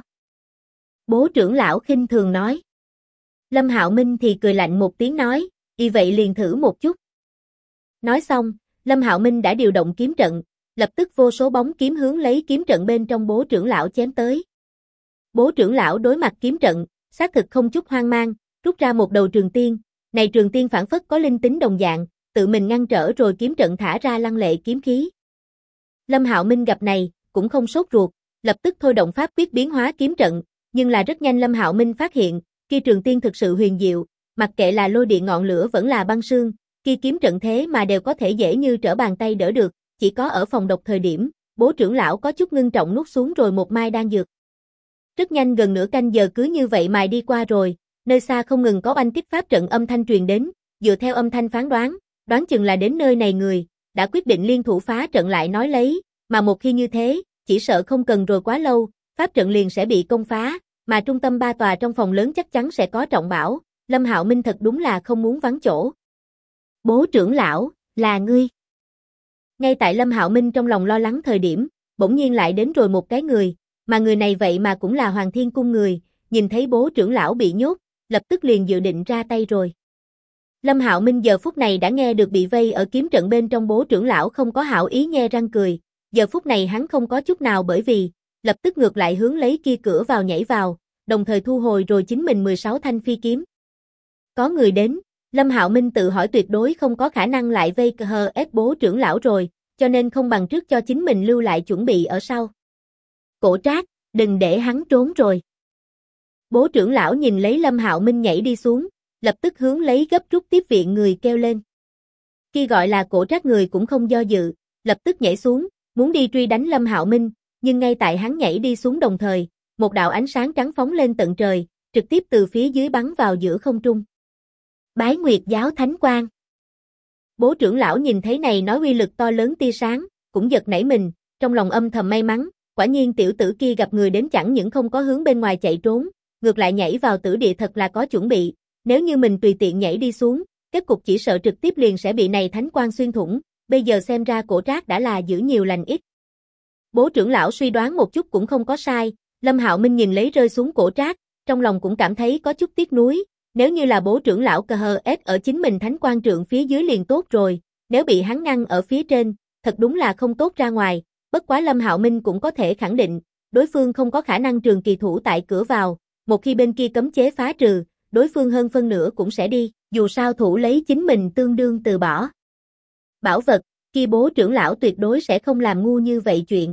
Bố trưởng lão khinh thường nói. Lâm Hạo Minh thì cười lạnh một tiếng nói, y vậy liền thử một chút. Nói xong, Lâm Hạo Minh đã điều động kiếm trận, lập tức vô số bóng kiếm hướng lấy kiếm trận bên trong bố trưởng lão chém tới. Bố trưởng lão đối mặt kiếm trận, xác thực không chút hoang mang, rút ra một đầu trường tiên, này trường tiên phản phất có linh tính đồng dạng, tự mình ngăn trở rồi kiếm trận thả ra lăng lệ kiếm khí. Lâm Hạo Minh gặp này, cũng không sốt ruột, lập tức thôi động pháp quyết biến hóa kiếm trận, Nhưng là rất nhanh Lâm Hạo Minh phát hiện, kia trường tiên thực sự huyền diệu, mặc kệ là lôi điện ngọn lửa vẫn là băng sương, kia kiếm trận thế mà đều có thể dễ như trở bàn tay đỡ được, chỉ có ở phòng độc thời điểm, Bố trưởng lão có chút ngưng trọng nuốt xuống rồi một mai đan dược. Rất nhanh gần nửa canh giờ cứ như vậy mài đi qua rồi, nơi xa không ngừng có oanh kích pháp trận âm thanh truyền đến, dựa theo âm thanh phán đoán chừng là đến nơi này người, đã quyết định liên thủ phá trận lại nói lấy, mà một khi như thế, chỉ sợ không cần rồi quá lâu, pháp trận liền sẽ bị công phá, mà trung tâm ba tòa trong phòng lớn chắc chắn sẽ có trọng bảo, Lâm Hạo Minh thật đúng là không muốn vắng chỗ. Bố trưởng lão, là ngươi. Ngay tại Lâm Hạo Minh trong lòng lo lắng thời điểm, bỗng nhiên lại đến rồi một cái người, mà người này vậy mà cũng là Hoàng Thiên Cung người, nhìn thấy bố trưởng lão bị nhốt, lập tức liền dự định ra tay rồi. Lâm Hạo Minh giờ phút này đã nghe được bị vây ở kiếm trận bên trong bố trưởng lão không có hảo ý nhe răng cười, giờ phút này hắn không có chút nào bởi vì, lập tức ngược lại hướng lấy kia cửa vào nhảy vào, đồng thời thu hồi rồi chính mình 16 thanh phi kiếm. Có người đến, Lâm Hạo Minh tự hỏi tuyệt đối không có khả năng lại vây hờ ép bố trưởng lão rồi, cho nên không bằng trước cho chính mình lưu lại chuẩn bị ở sau. Cổ Trác, đừng để hắn trốn rồi. Bố trưởng lão nhìn lấy Lâm Hạo Minh nhảy đi xuống, lập tức hướng lấy gấp rút tiếp viện người kêu lên. Khi gọi là Cổ Trác người cũng không do dự, lập tức nhảy xuống, muốn đi truy đánh Lâm Hạo Minh, nhưng ngay tại hắn nhảy đi xuống đồng thời, một đạo ánh sáng trắng phóng lên tận trời, trực tiếp từ phía dưới bắn vào giữa không trung. Bái Nguyệt giáo thánh quang. Bố trưởng lão nhìn thấy này nói uy lực to lớn tia sáng, cũng giật nảy mình, trong lòng âm thầm may mắn, quả nhiên tiểu tử kia gặp người đến chẳng những không có hướng bên ngoài chạy trốn, ngược lại nhảy vào tử địa thật là có chuẩn bị, nếu như mình tùy tiện nhảy đi xuống, kết cục chỉ sợ trực tiếp liền sẽ bị này thánh quang xuyên thủng, bây giờ xem ra Cổ Trác đã là giữ nhiều lành ít. Bố trưởng lão suy đoán một chút cũng không có sai, Lâm Hạo Minh nhìn lấy rơi xuống Cổ Trác, trong lòng cũng cảm thấy có chút tiếc nuối, nếu như là bố trưởng lão cờ hờ ép ở chính mình thánh quang trượng phía dưới liền tốt rồi, nếu bị hắn ngăn ở phía trên, thật đúng là không tốt ra ngoài, bất quá Lâm Hạo Minh cũng có thể khẳng định, đối phương không có khả năng trường kỳ thủ tại cửa vào, một khi bên kia cấm chế phá trừ, đối phương hơn phân nửa cũng sẽ đi, dù sao thủ lấy chính mình tương đương từ bỏ. Bảo vật, kia bố trưởng lão tuyệt đối sẽ không làm ngu như vậy chuyện.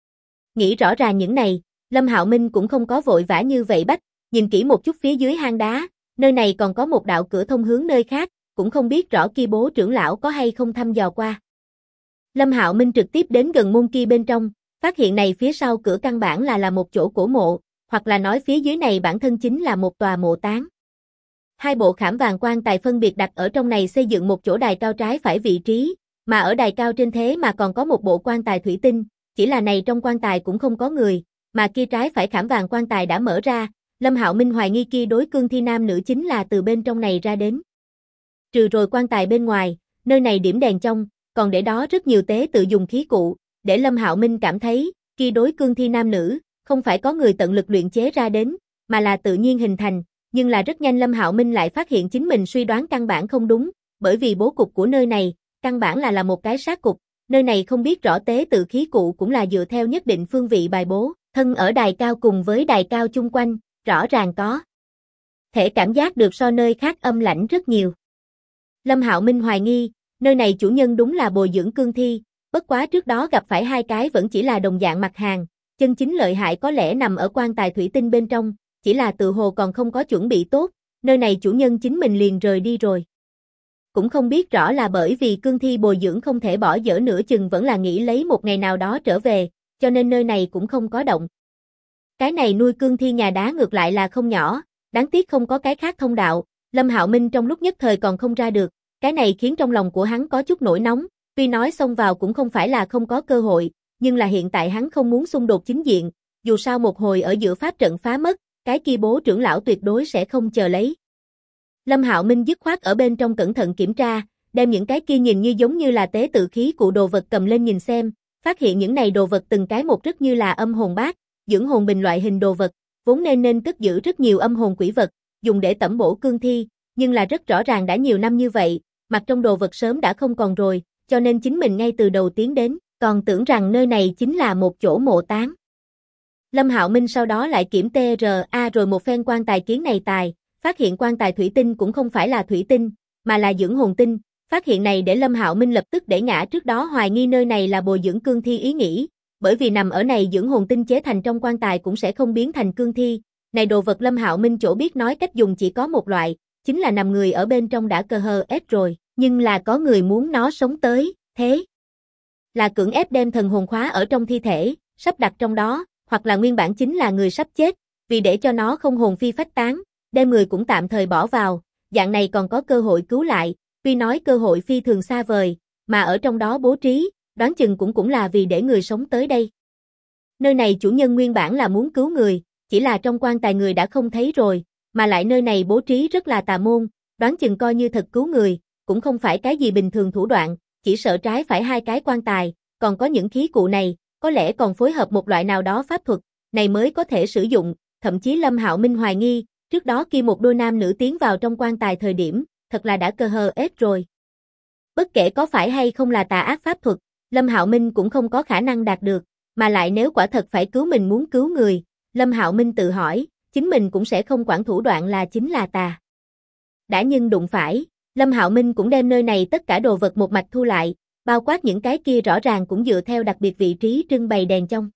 Nghĩ rõ ràng những này, Lâm Hạo Minh cũng không có vội vã như vậy bách, nhìn kỹ một chút phía dưới hang đá, nơi này còn có một đạo cửa thông hướng nơi khác, cũng không biết rõ kia bố trưởng lão có hay không thăm dò qua. Lâm Hạo Minh trực tiếp đến gần môn kia bên trong, phát hiện này phía sau cửa căn bản là một chỗ cổ mộ, hoặc là nói phía dưới này bản thân chính là một tòa mộ táng. Hai bộ khảm vàng quan tài phân biệt đặt ở trong này xây dựng một chỗ đài cao trái phải vị trí, mà ở đài cao trên thế mà còn có một bộ quan tài thủy tinh, chỉ là này trong quan tài cũng không có người, mà kia trái phải khảm vàng quan tài đã mở ra, Lâm Hạo Minh hoài nghi kia đối cương thi nam nữ chính là từ bên trong này ra đến. Trừ rồi quan tài bên ngoài, nơi này điểm đèn trong, còn để đó rất nhiều tế tự dùng khí cụ, để Lâm Hạo Minh cảm thấy, kia đối cương thi nam nữ, không phải có người tận lực luyện chế ra đến, mà là tự nhiên hình thành, nhưng là rất nhanh Lâm Hạo Minh lại phát hiện chính mình suy đoán căn bản không đúng, bởi vì bố cục của nơi này, căn bản là một cái sát cục, nơi này không biết rõ tế tự khí cụ cũng là dựa theo nhất định phương vị bài bố, thân ở đài cao cùng với đài cao chung quanh, rõ ràng có thể cảm giác được so nơi khác âm lãnh rất nhiều. Lâm Hạo Minh hoài nghi, nơi này chủ nhân đúng là bồi dưỡng cương thi, bất quá trước đó gặp phải hai cái vẫn chỉ là đồng dạng mặt hàng, chân chính lợi hại có lẽ nằm ở quan tài thủy tinh bên trong, chỉ là tự hồ còn không có chuẩn bị tốt, nơi này chủ nhân chính mình liền rời đi rồi. Cũng không biết rõ là bởi vì cương thi bồi dưỡng không thể bỏ dở nửa chừng vẫn là nghĩ lấy một ngày nào đó trở về, cho nên nơi này cũng không có động. Cái này nuôi cương thi nhà đá ngược lại là không nhỏ, đáng tiếc không có cái khác thông đạo, Lâm Hạo Minh trong lúc nhất thời còn không ra được, cái này khiến trong lòng của hắn có chút nổi nóng, tuy nói xông vào cũng không phải là không có cơ hội, nhưng là hiện tại hắn không muốn xung đột chính diện, dù sao một hồi ở giữa pháp trận phá mất, cái kia bố trưởng lão tuyệt đối sẽ không chờ lấy. Lâm Hạo Minh dứt khoát ở bên trong cẩn thận kiểm tra, đem những cái kia nhìn như giống như là tế tự khí cụ đồ vật cầm lên nhìn xem, phát hiện những này đồ vật từng cái một rất như là âm hồn bát, dưỡng hồn bình loại hình đồ vật, vốn nên cất giữ rất nhiều âm hồn quỷ vật, dùng để tẩm bổ cương thi, nhưng là rất rõ ràng đã nhiều năm như vậy, mặt trong đồ vật sớm đã không còn rồi, cho nên chính mình ngay từ đầu tiến đến, còn tưởng rằng nơi này chính là một chỗ mộ táng. Lâm Hạo Minh sau đó lại kiểm TRA rồi một phen quan tài kiến này tài, phát hiện quan tài thủy tinh cũng không phải là thủy tinh, mà là dưỡng hồn tinh, phát hiện này để Lâm Hạo Minh lập tức để ngã trước đó hoài nghi nơi này là bồi dưỡng cương thi ý nghĩ, bởi vì nằm ở này dưỡng hồn tinh chế thành trong quan tài cũng sẽ không biến thành cương thi, Này đồ vật Lâm Hạo Minh chỗ biết nói cách dùng chỉ có một loại, chính là nằm người ở bên trong đã cơ hờ ết rồi, nhưng là có người muốn nó sống tới, thế là cưỡng ép đem thần hồn khóa ở trong thi thể, sắp đặt trong đó, hoặc là nguyên bản chính là người sắp chết, vì để cho nó không hồn phi phách tán, đem người cũng tạm thời bỏ vào, dạng này còn có cơ hội cứu lại, tuy nói cơ hội phi thường xa vời, mà ở trong đó bố trí, đoán chừng cũng là vì để người sống tới đây. Nơi này chủ nhân nguyên bản là muốn cứu người, chỉ là trong quan tài người đã không thấy rồi, mà lại nơi này bố trí rất là tà môn, đoán chừng coi như thật cứu người, cũng không phải cái gì bình thường thủ đoạn, chỉ sợ trái phải hai cái quan tài, còn có những khí cụ này, có lẽ còn phối hợp một loại nào đó pháp thuật, này mới có thể sử dụng, thậm chí Lâm Hạo Minh hoài nghi, trước đó khi một đôi nam nữ tiến vào trong quan tài thời điểm, thật là đã cơ hờ ết rồi. Bất kể có phải hay không là tà ác pháp thuật, Lâm Hạo Minh cũng không có khả năng đạt được, mà lại nếu quả thật phải cứu mình muốn cứu người, Lâm Hạo Minh tự hỏi, chính mình cũng sẽ không quản thủ đoạn là chính là tà. Đã nhưng đụng phải, Lâm Hạo Minh cũng đem nơi này tất cả đồ vật một mạch thu lại, bao quát những cái kia rõ ràng cũng dựa theo đặc biệt vị trí trưng bày đèn trong.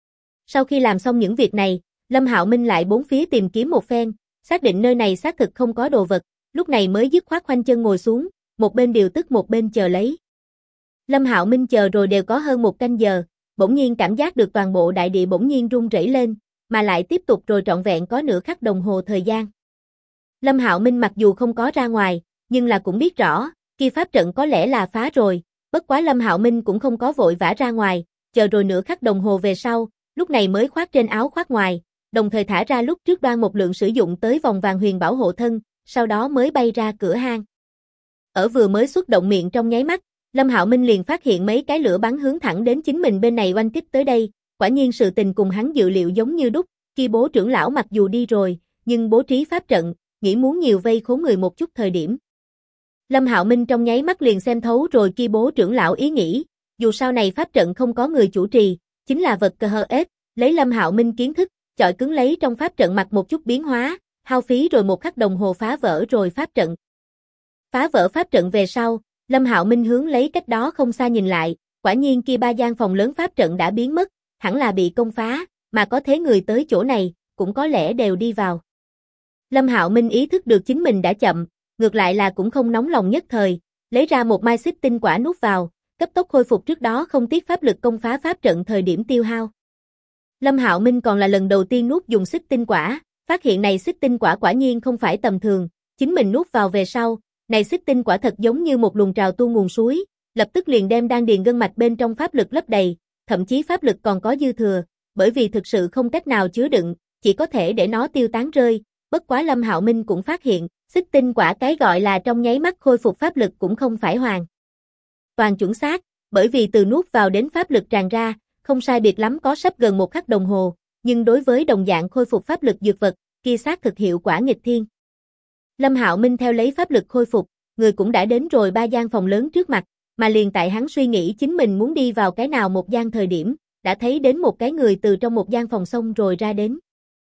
Sau khi làm xong những việc này, Lâm Hạo Minh lại bốn phía tìm kiếm một phen, xác định nơi này xác thực không có đồ vật, lúc này mới dứt khoát khoanh chân ngồi xuống, một bên điều tức một bên chờ lấy. Lâm Hạo Minh chờ rồi đều có hơn 1 canh giờ, bỗng nhiên cảm giác được toàn bộ đại địa bỗng nhiên rung rẩy lên, mà lại tiếp tục rồi trọn vẹn có nửa khắc đồng hồ thời gian. Lâm Hạo Minh mặc dù không có ra ngoài, nhưng là cũng biết rõ, kia pháp trận có lẽ là phá rồi, bất quá Lâm Hạo Minh cũng không có vội vã ra ngoài, chờ rồi nửa khắc đồng hồ về sau, lúc này mới khoác trên áo khoác ngoài, đồng thời thả ra lúc trước Đoan một lượng sử dụng tới vòng vàng huyền bảo hộ thân, sau đó mới bay ra cửa hang. Ở vừa mới xuất động miệng trong nháy mắt, Lâm Hạo Minh liền phát hiện mấy cái lửa bắn hướng thẳng đến chính mình bên này oanh kích tới đây, quả nhiên sự tình cùng hắn dự liệu giống như đúc, khi bố trưởng lão mặc dù đi rồi, nhưng bố trí pháp trận, nghĩ muốn nhiều vây khốn người một chút thời điểm. Lâm Hạo Minh trong nháy mắt liền xem thấu rồi khi bố trưởng lão ý nghĩ, dù sau này pháp trận không có người chủ trì, chính là vật cơ hờ ết, lấy Lâm Hạo Minh kiến thức, chọi cứng lấy trong pháp trận mặt một chút biến hóa, hao phí rồi 1 khắc đồng hồ phá vỡ rồi pháp trận. Phá vỡ pháp trận về sau, Lâm Hạo Minh hướng lấy cách đó không xa nhìn lại, quả nhiên kia 3 gian phòng lớn pháp trận đã biến mất, hẳn là bị công phá, mà có thế người tới chỗ này, cũng có lẽ đều đi vào. Lâm Hạo Minh ý thức được chính mình đã chậm, ngược lại là cũng không nóng lòng nhất thời, lấy ra một mai xích tinh quả nuốt vào, cấp tốc khôi phục trước đó không tiếc pháp lực công phá pháp trận thời điểm tiêu hao. Lâm Hạo Minh còn là lần đầu tiên nuốt dùng xích tinh quả, phát hiện này xích tinh quả quả nhiên không phải tầm thường, chính mình nuốt vào về sau, này xích tinh quả thật giống như một luồng trào tu nguồn suối, lập tức liền đem đan điền gân mạch bên trong pháp lực lấp đầy, thậm chí pháp lực còn có dư thừa, bởi vì thực sự không cách nào chứa đựng, chỉ có thể để nó tiêu tán rơi, bất quá Lâm Hạo Minh cũng phát hiện, xích tinh quả cái gọi là trong nháy mắt khôi phục pháp lực cũng không phải hoàn toàn chuẩn xác, bởi vì từ nuốt vào đến pháp lực tràn ra, không sai biệt lắm có sắp gần 1 khắc đồng hồ, nhưng đối với đồng dạng khôi phục pháp lực dược vật, kia xác thực hiệu quả nghịch thiên. Lâm Hạo Minh theo lấy pháp lực khôi phục, người cũng đã đến rồi 3 gian phòng lớn trước mặt, mà liền tại hắn suy nghĩ chính mình muốn đi vào cái nào một gian thời điểm, đã thấy đến một cái người từ trong một gian phòng xông rồi ra đến.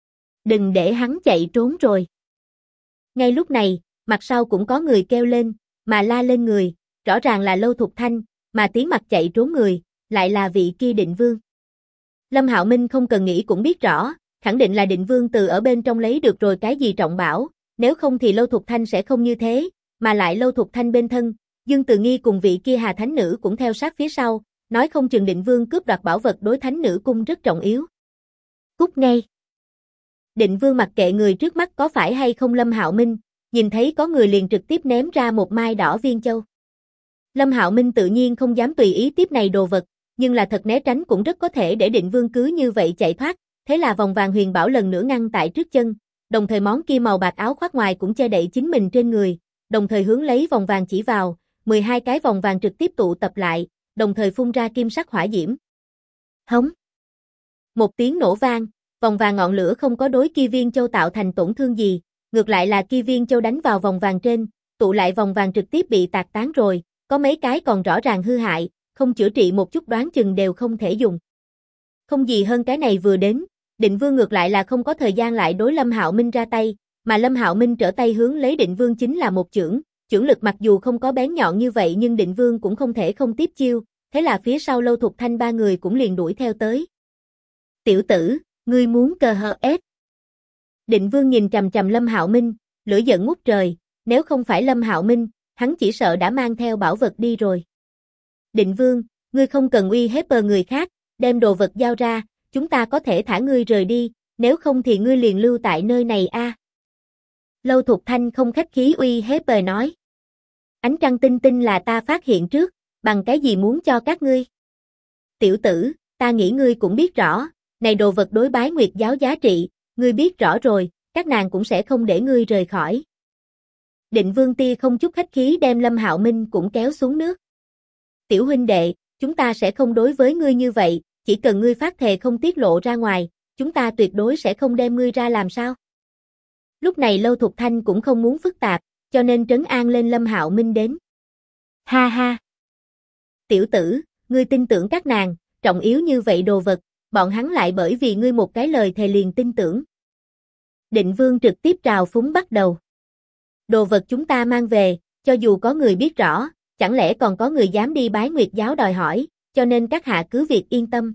Đừng để hắn chạy trốn rồi. Ngay lúc này, mặt sau cũng có người kêu lên, mà la lên người, rõ ràng là Lâu Thục Thanh, mà tiếng mặt chạy trốn người, lại là vị kia Định Vương. Lâm Hạo Minh không cần nghĩ cũng biết rõ, khẳng định là Định Vương từ ở bên trong lấy được rồi cái gì trọng bảo, nếu không thì Lâu Thục Thanh sẽ không như thế, mà lại Lâu Thục Thanh bên thân, Dương Từ Nghi cùng vị kia Hà Thánh Nữ cũng theo sát phía sau, nói không chừng Định Vương cướp đoạt bảo vật đối Thánh Nữ cung rất trọng yếu. Cút ngay. Định Vương mặc kệ người trước mắt có phải hay không Lâm Hạo Minh, nhìn thấy có người liền trực tiếp ném ra một mai đỏ viên châu. Lâm Hạo Minh tự nhiên không dám tùy ý tiếp này đồ vật, nhưng là thật né tránh cũng rất có thể để Định Vương cứ như vậy chạy thoát, thế là vòng vàng huyền bảo lần nữa ngăn tại trước chân, đồng thời món kia màu bạc áo khoác ngoài cũng che đậy chính mình trên người, đồng thời hướng lấy vòng vàng chỉ vào, 12 cái vòng vàng trực tiếp tụ tập lại, đồng thời phun ra kim sắc hỏa diễm. Hống. Một tiếng nổ vang, vòng vàng ngọn lửa không có đối kia viên châu tạo thành tổn thương gì, ngược lại là kia viên châu đánh vào vòng vàng trên, tụ lại vòng vàng trực tiếp bị tạc tán rồi, có mấy cái còn rõ ràng hư hại, không chữa trị một chút đoán chừng đều không thể dùng. Không gì hơn cái này vừa đến, Định Vương ngược lại là không có thời gian lại đối Lâm Hạo Minh ra tay, mà Lâm Hạo Minh trở tay hướng lấy Định Vương chính là một chưởng, chưởng lực mặc dù không có bén nhọn như vậy nhưng Định Vương cũng không thể không tiếp chiêu, thế là phía sau Lâu Thục Thanh 3 người cũng liền đuổi theo tới. Tiểu tử, ngươi muốn cơ hờ ép. Định Vương nhìn chằm chằm Lâm Hạo Minh, lửa giận ngút trời, nếu không phải Lâm Hạo Minh, hắn chỉ sợ đã mang theo bảo vật đi rồi. Định Vương, ngươi không cần uy hiếp người khác, đem đồ vật giao ra, chúng ta có thể thả ngươi rời đi, nếu không thì ngươi liền lưu tại nơi này a. Lâu Thục Thanh không khách khí uy hiếp nói. Ánh trăng tinh tinh là ta phát hiện trước, bằng cái gì muốn cho các ngươi? Tiểu tử, ta nghĩ ngươi cũng biết rõ, này đồ vật đối Bái Nguyệt giáo giá trị, ngươi biết rõ rồi, các nàng cũng sẽ không để ngươi rời khỏi. Định Vương tia không chút khách khí đem Lâm Hạo Minh cũng kéo xuống nước. Tiểu huynh đệ, chúng ta sẽ không đối với ngươi như vậy, chỉ cần ngươi phát thề không tiết lộ ra ngoài, chúng ta tuyệt đối sẽ không đem ngươi ra làm sao. Lúc này Lâu Thục Thanh cũng không muốn phức tạp, cho nên trấn an lên Lâm Hạo Minh đến. Ha ha! Tiểu tử, ngươi tin tưởng các nàng, trọng yếu như vậy đồ vật, bọn hắn lại bởi vì ngươi một cái lời thề liền tin tưởng. Định Vương trực tiếp trào phúng bắt đầu. Đồ vật chúng ta mang về, cho dù có người biết rõ, chẳng lẽ còn có người dám đi Bái Nguyệt giáo đòi hỏi, cho nên các hạ cứ việc yên tâm.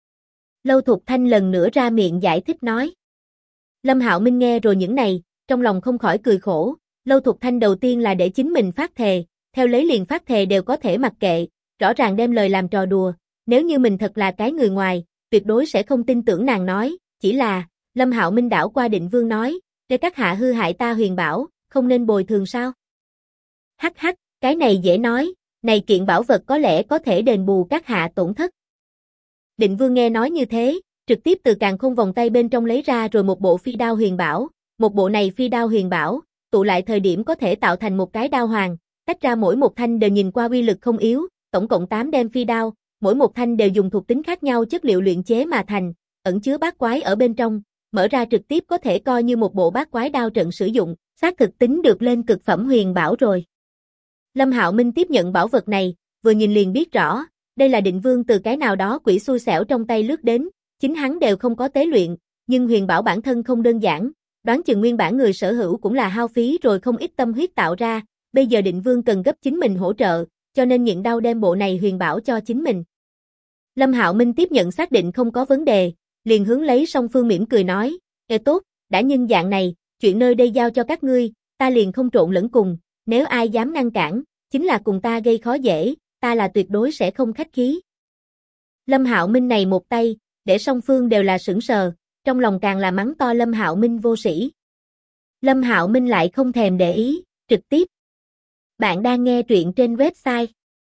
Lâu Thục Thanh lần nữa ra miệng giải thích nói. Lâm Hạo Minh nghe rồi những này, trong lòng không khỏi cười khổ, Lâu Thục Thanh đầu tiên là để chính mình phát thề, theo lấy liền phát thề đều có thể mặc kệ, rõ ràng đem lời làm trò đùa, nếu như mình thật là cái người ngoài, tuyệt đối sẽ không tin tưởng nàng nói, chỉ là, Lâm Hạo Minh đảo qua Định Vương nói, để các hạ hư hại ta huyền bảo, không nên bồi thường sao? Hắc hắc, cái này dễ nói, này kiện bảo vật có lẽ có thể đền bù các hạ tổn thất. Định Vương nghe nói như thế, trực tiếp từ càn khôn vòng tay bên trong lấy ra rồi một bộ phi đao huyền bảo, một bộ này phi đao huyền bảo, tụ lại thời điểm có thể tạo thành một cái đao hoàng, tách ra mỗi một thanh đều nhìn qua uy lực không yếu, tổng cộng 8 đem phi đao, mỗi một thanh đều dùng thuộc tính khác nhau chất liệu luyện chế mà thành, ẩn chứa bát quái ở bên trong, mở ra trực tiếp có thể coi như một bộ bát quái đao trận sử dụng, xác thực tính được lên cực phẩm huyền bảo rồi. Lâm Hạo Minh tiếp nhận bảo vật này, vừa nhìn liền biết rõ, đây là Định Vương từ cái nào đó quỷ xui xẻo trong tay lướt đến, chính hắn đều không có tế luyện, nhưng huyền bảo bản thân không đơn giản, đoán chừng nguyên bản người sở hữu cũng là hao phí rồi không ít tâm huyết tạo ra, bây giờ Định Vương cần gấp chính mình hỗ trợ, cho nên nhịn đau đem bộ này huyền bảo cho chính mình. Lâm Hạo Minh tiếp nhận xác định không có vấn đề, liền hướng lấy song phương mỉm cười nói, tốt, đã nhân dạng này, chuyện nơi đây giao cho các ngươi, ta liền không trộn lẫn cùng, nếu ai dám ngăn cản, chính là cùng ta gây khó dễ, ta là tuyệt đối sẽ không khách khí. Lâm Hạo Minh này một tay, để song phương đều là sững sờ, trong lòng càng là mắng to Lâm Hạo Minh vô sĩ. Lâm Hạo Minh lại không thèm để ý, trực tiếp. Bạn đang nghe truyện trên website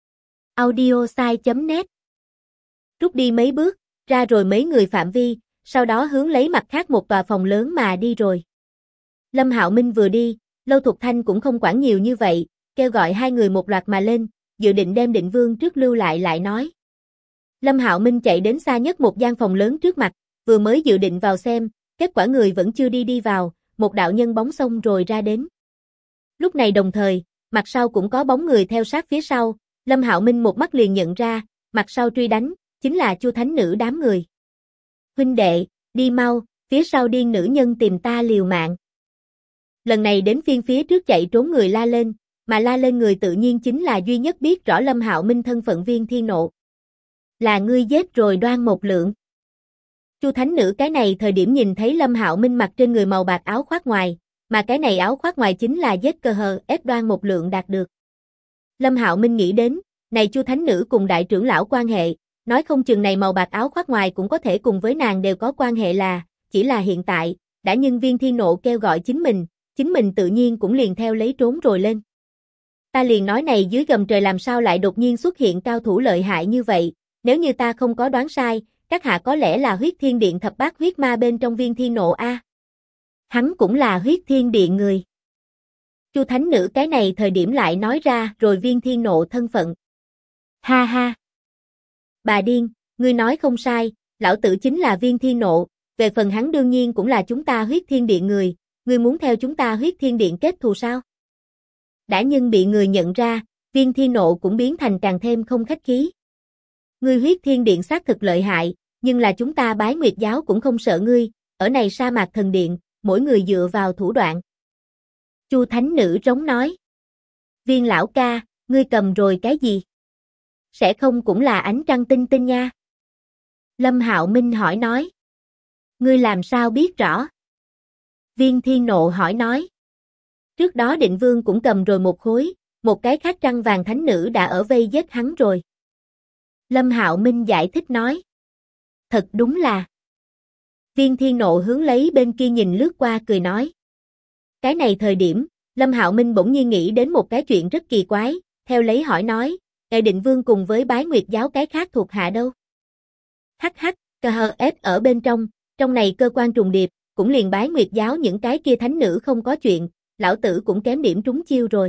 audiosai.net. Rút đi mấy bước, ra rồi mấy người phạm vi, sau đó hướng lấy mặt khác một tòa phòng lớn mà đi rồi. Lâm Hạo Minh vừa đi, Lâu Thục Thanh cũng không quản nhiều như vậy, kêu gọi hai người một loạt mà lên, dự định đem Định Vương trước lưu lại nói. Lâm Hạo Minh chạy đến xa nhất một gian phòng lớn trước mặt, vừa mới dự định vào xem, kết quả người vẫn chưa đi vào, một đạo nhân bóng xông rồi ra đến. Lúc này đồng thời, mặt sau cũng có bóng người theo sát phía sau, Lâm Hạo Minh một mắt liền nhận ra, mặt sau truy đánh, chính là Chu Thánh Nữ đám người. Huynh đệ, đi mau, phía sau điên nữ nhân tìm ta liều mạng. Lần này đến phiên phía trước chạy trốn người la lên, mà la lên người tự nhiên chính là duy nhất biết rõ Lâm Hạo Minh thân phận Viên Thiên Nộ. Là ngươi giết rồi Đoan Một Lượng. Chu Thánh Nữ cái này thời điểm nhìn thấy Lâm Hạo Minh mặc trên người màu bạc áo khoác ngoài, mà cái này áo khoác ngoài chính là giết cơ hờ ép Đoan Một Lượng đạt được. Lâm Hạo Minh nghĩ đến, này Chu Thánh Nữ cùng đại trưởng lão quan hệ, nói không chừng này màu bạc áo khoác ngoài cũng có thể cùng với nàng đều có quan hệ chỉ là hiện tại, đã nhân Viên Thiên Nộ kêu gọi chính mình tự nhiên cũng liền theo lấy trốn rồi lên. Ta liền nói này dưới gầm trời làm sao lại đột nhiên xuất hiện cao thủ lợi hại như vậy, nếu như ta không có đoán sai, các hạ có lẽ là Huyết Thiên Điện thập bát huyết ma bên trong Viên Thiên Nộ a. Hắn cũng là Huyết Thiên Điện người. Chu Thánh Nữ cái này thời điểm lại nói ra rồi Viên Thiên Nộ thân phận. Ha ha. Bà điên, ngươi nói không sai, lão tử chính là Viên Thiên Nộ, về phần hắn đương nhiên cũng là chúng ta Huyết Thiên Điện người, ngươi muốn theo chúng ta Huyết Thiên Điện kết thù sao? Đã nhưng bị người nhận ra, Viên Thiên Nộ cũng biến thành càng thêm không khách khí. Ngươi Huyết Thiên Điện xác thực lợi hại, nhưng là chúng ta Bái Nguyệt giáo cũng không sợ ngươi, ở này sa mạc thần điện, mỗi người dựa vào thủ đoạn. Chu Thánh Nữ rống nói. Viên lão ca, ngươi cầm rồi cái gì? Sẽ không cũng là ánh trăng tinh tinh nha. Lâm Hạo Minh hỏi nói. Ngươi làm sao biết rõ? Viên Thiên Nộ hỏi nói. Trước đó Định Vương cũng cầm rồi một khối, một cái khác trăng vàng thánh nữ đã ở vây giết hắn rồi. Lâm Hạo Minh giải thích nói. Thật đúng là. Viên Thiên Nộ hướng lấy bên kia nhìn lướt qua cười nói. Cái này thời điểm, Lâm Hạo Minh bỗng nhiên nghĩ đến một cái chuyện rất kỳ quái, theo lấy hỏi nói, Định Vương cùng với Bái Nguyệt giáo cái khác thuộc hạ đâu? Hắc hắc, KHS ở bên trong này cơ quan trùng điệp, cũng liền Bái Nguyệt giáo những cái kia thánh nữ không có chuyện, lão tử cũng kém điểm trúng chiêu rồi.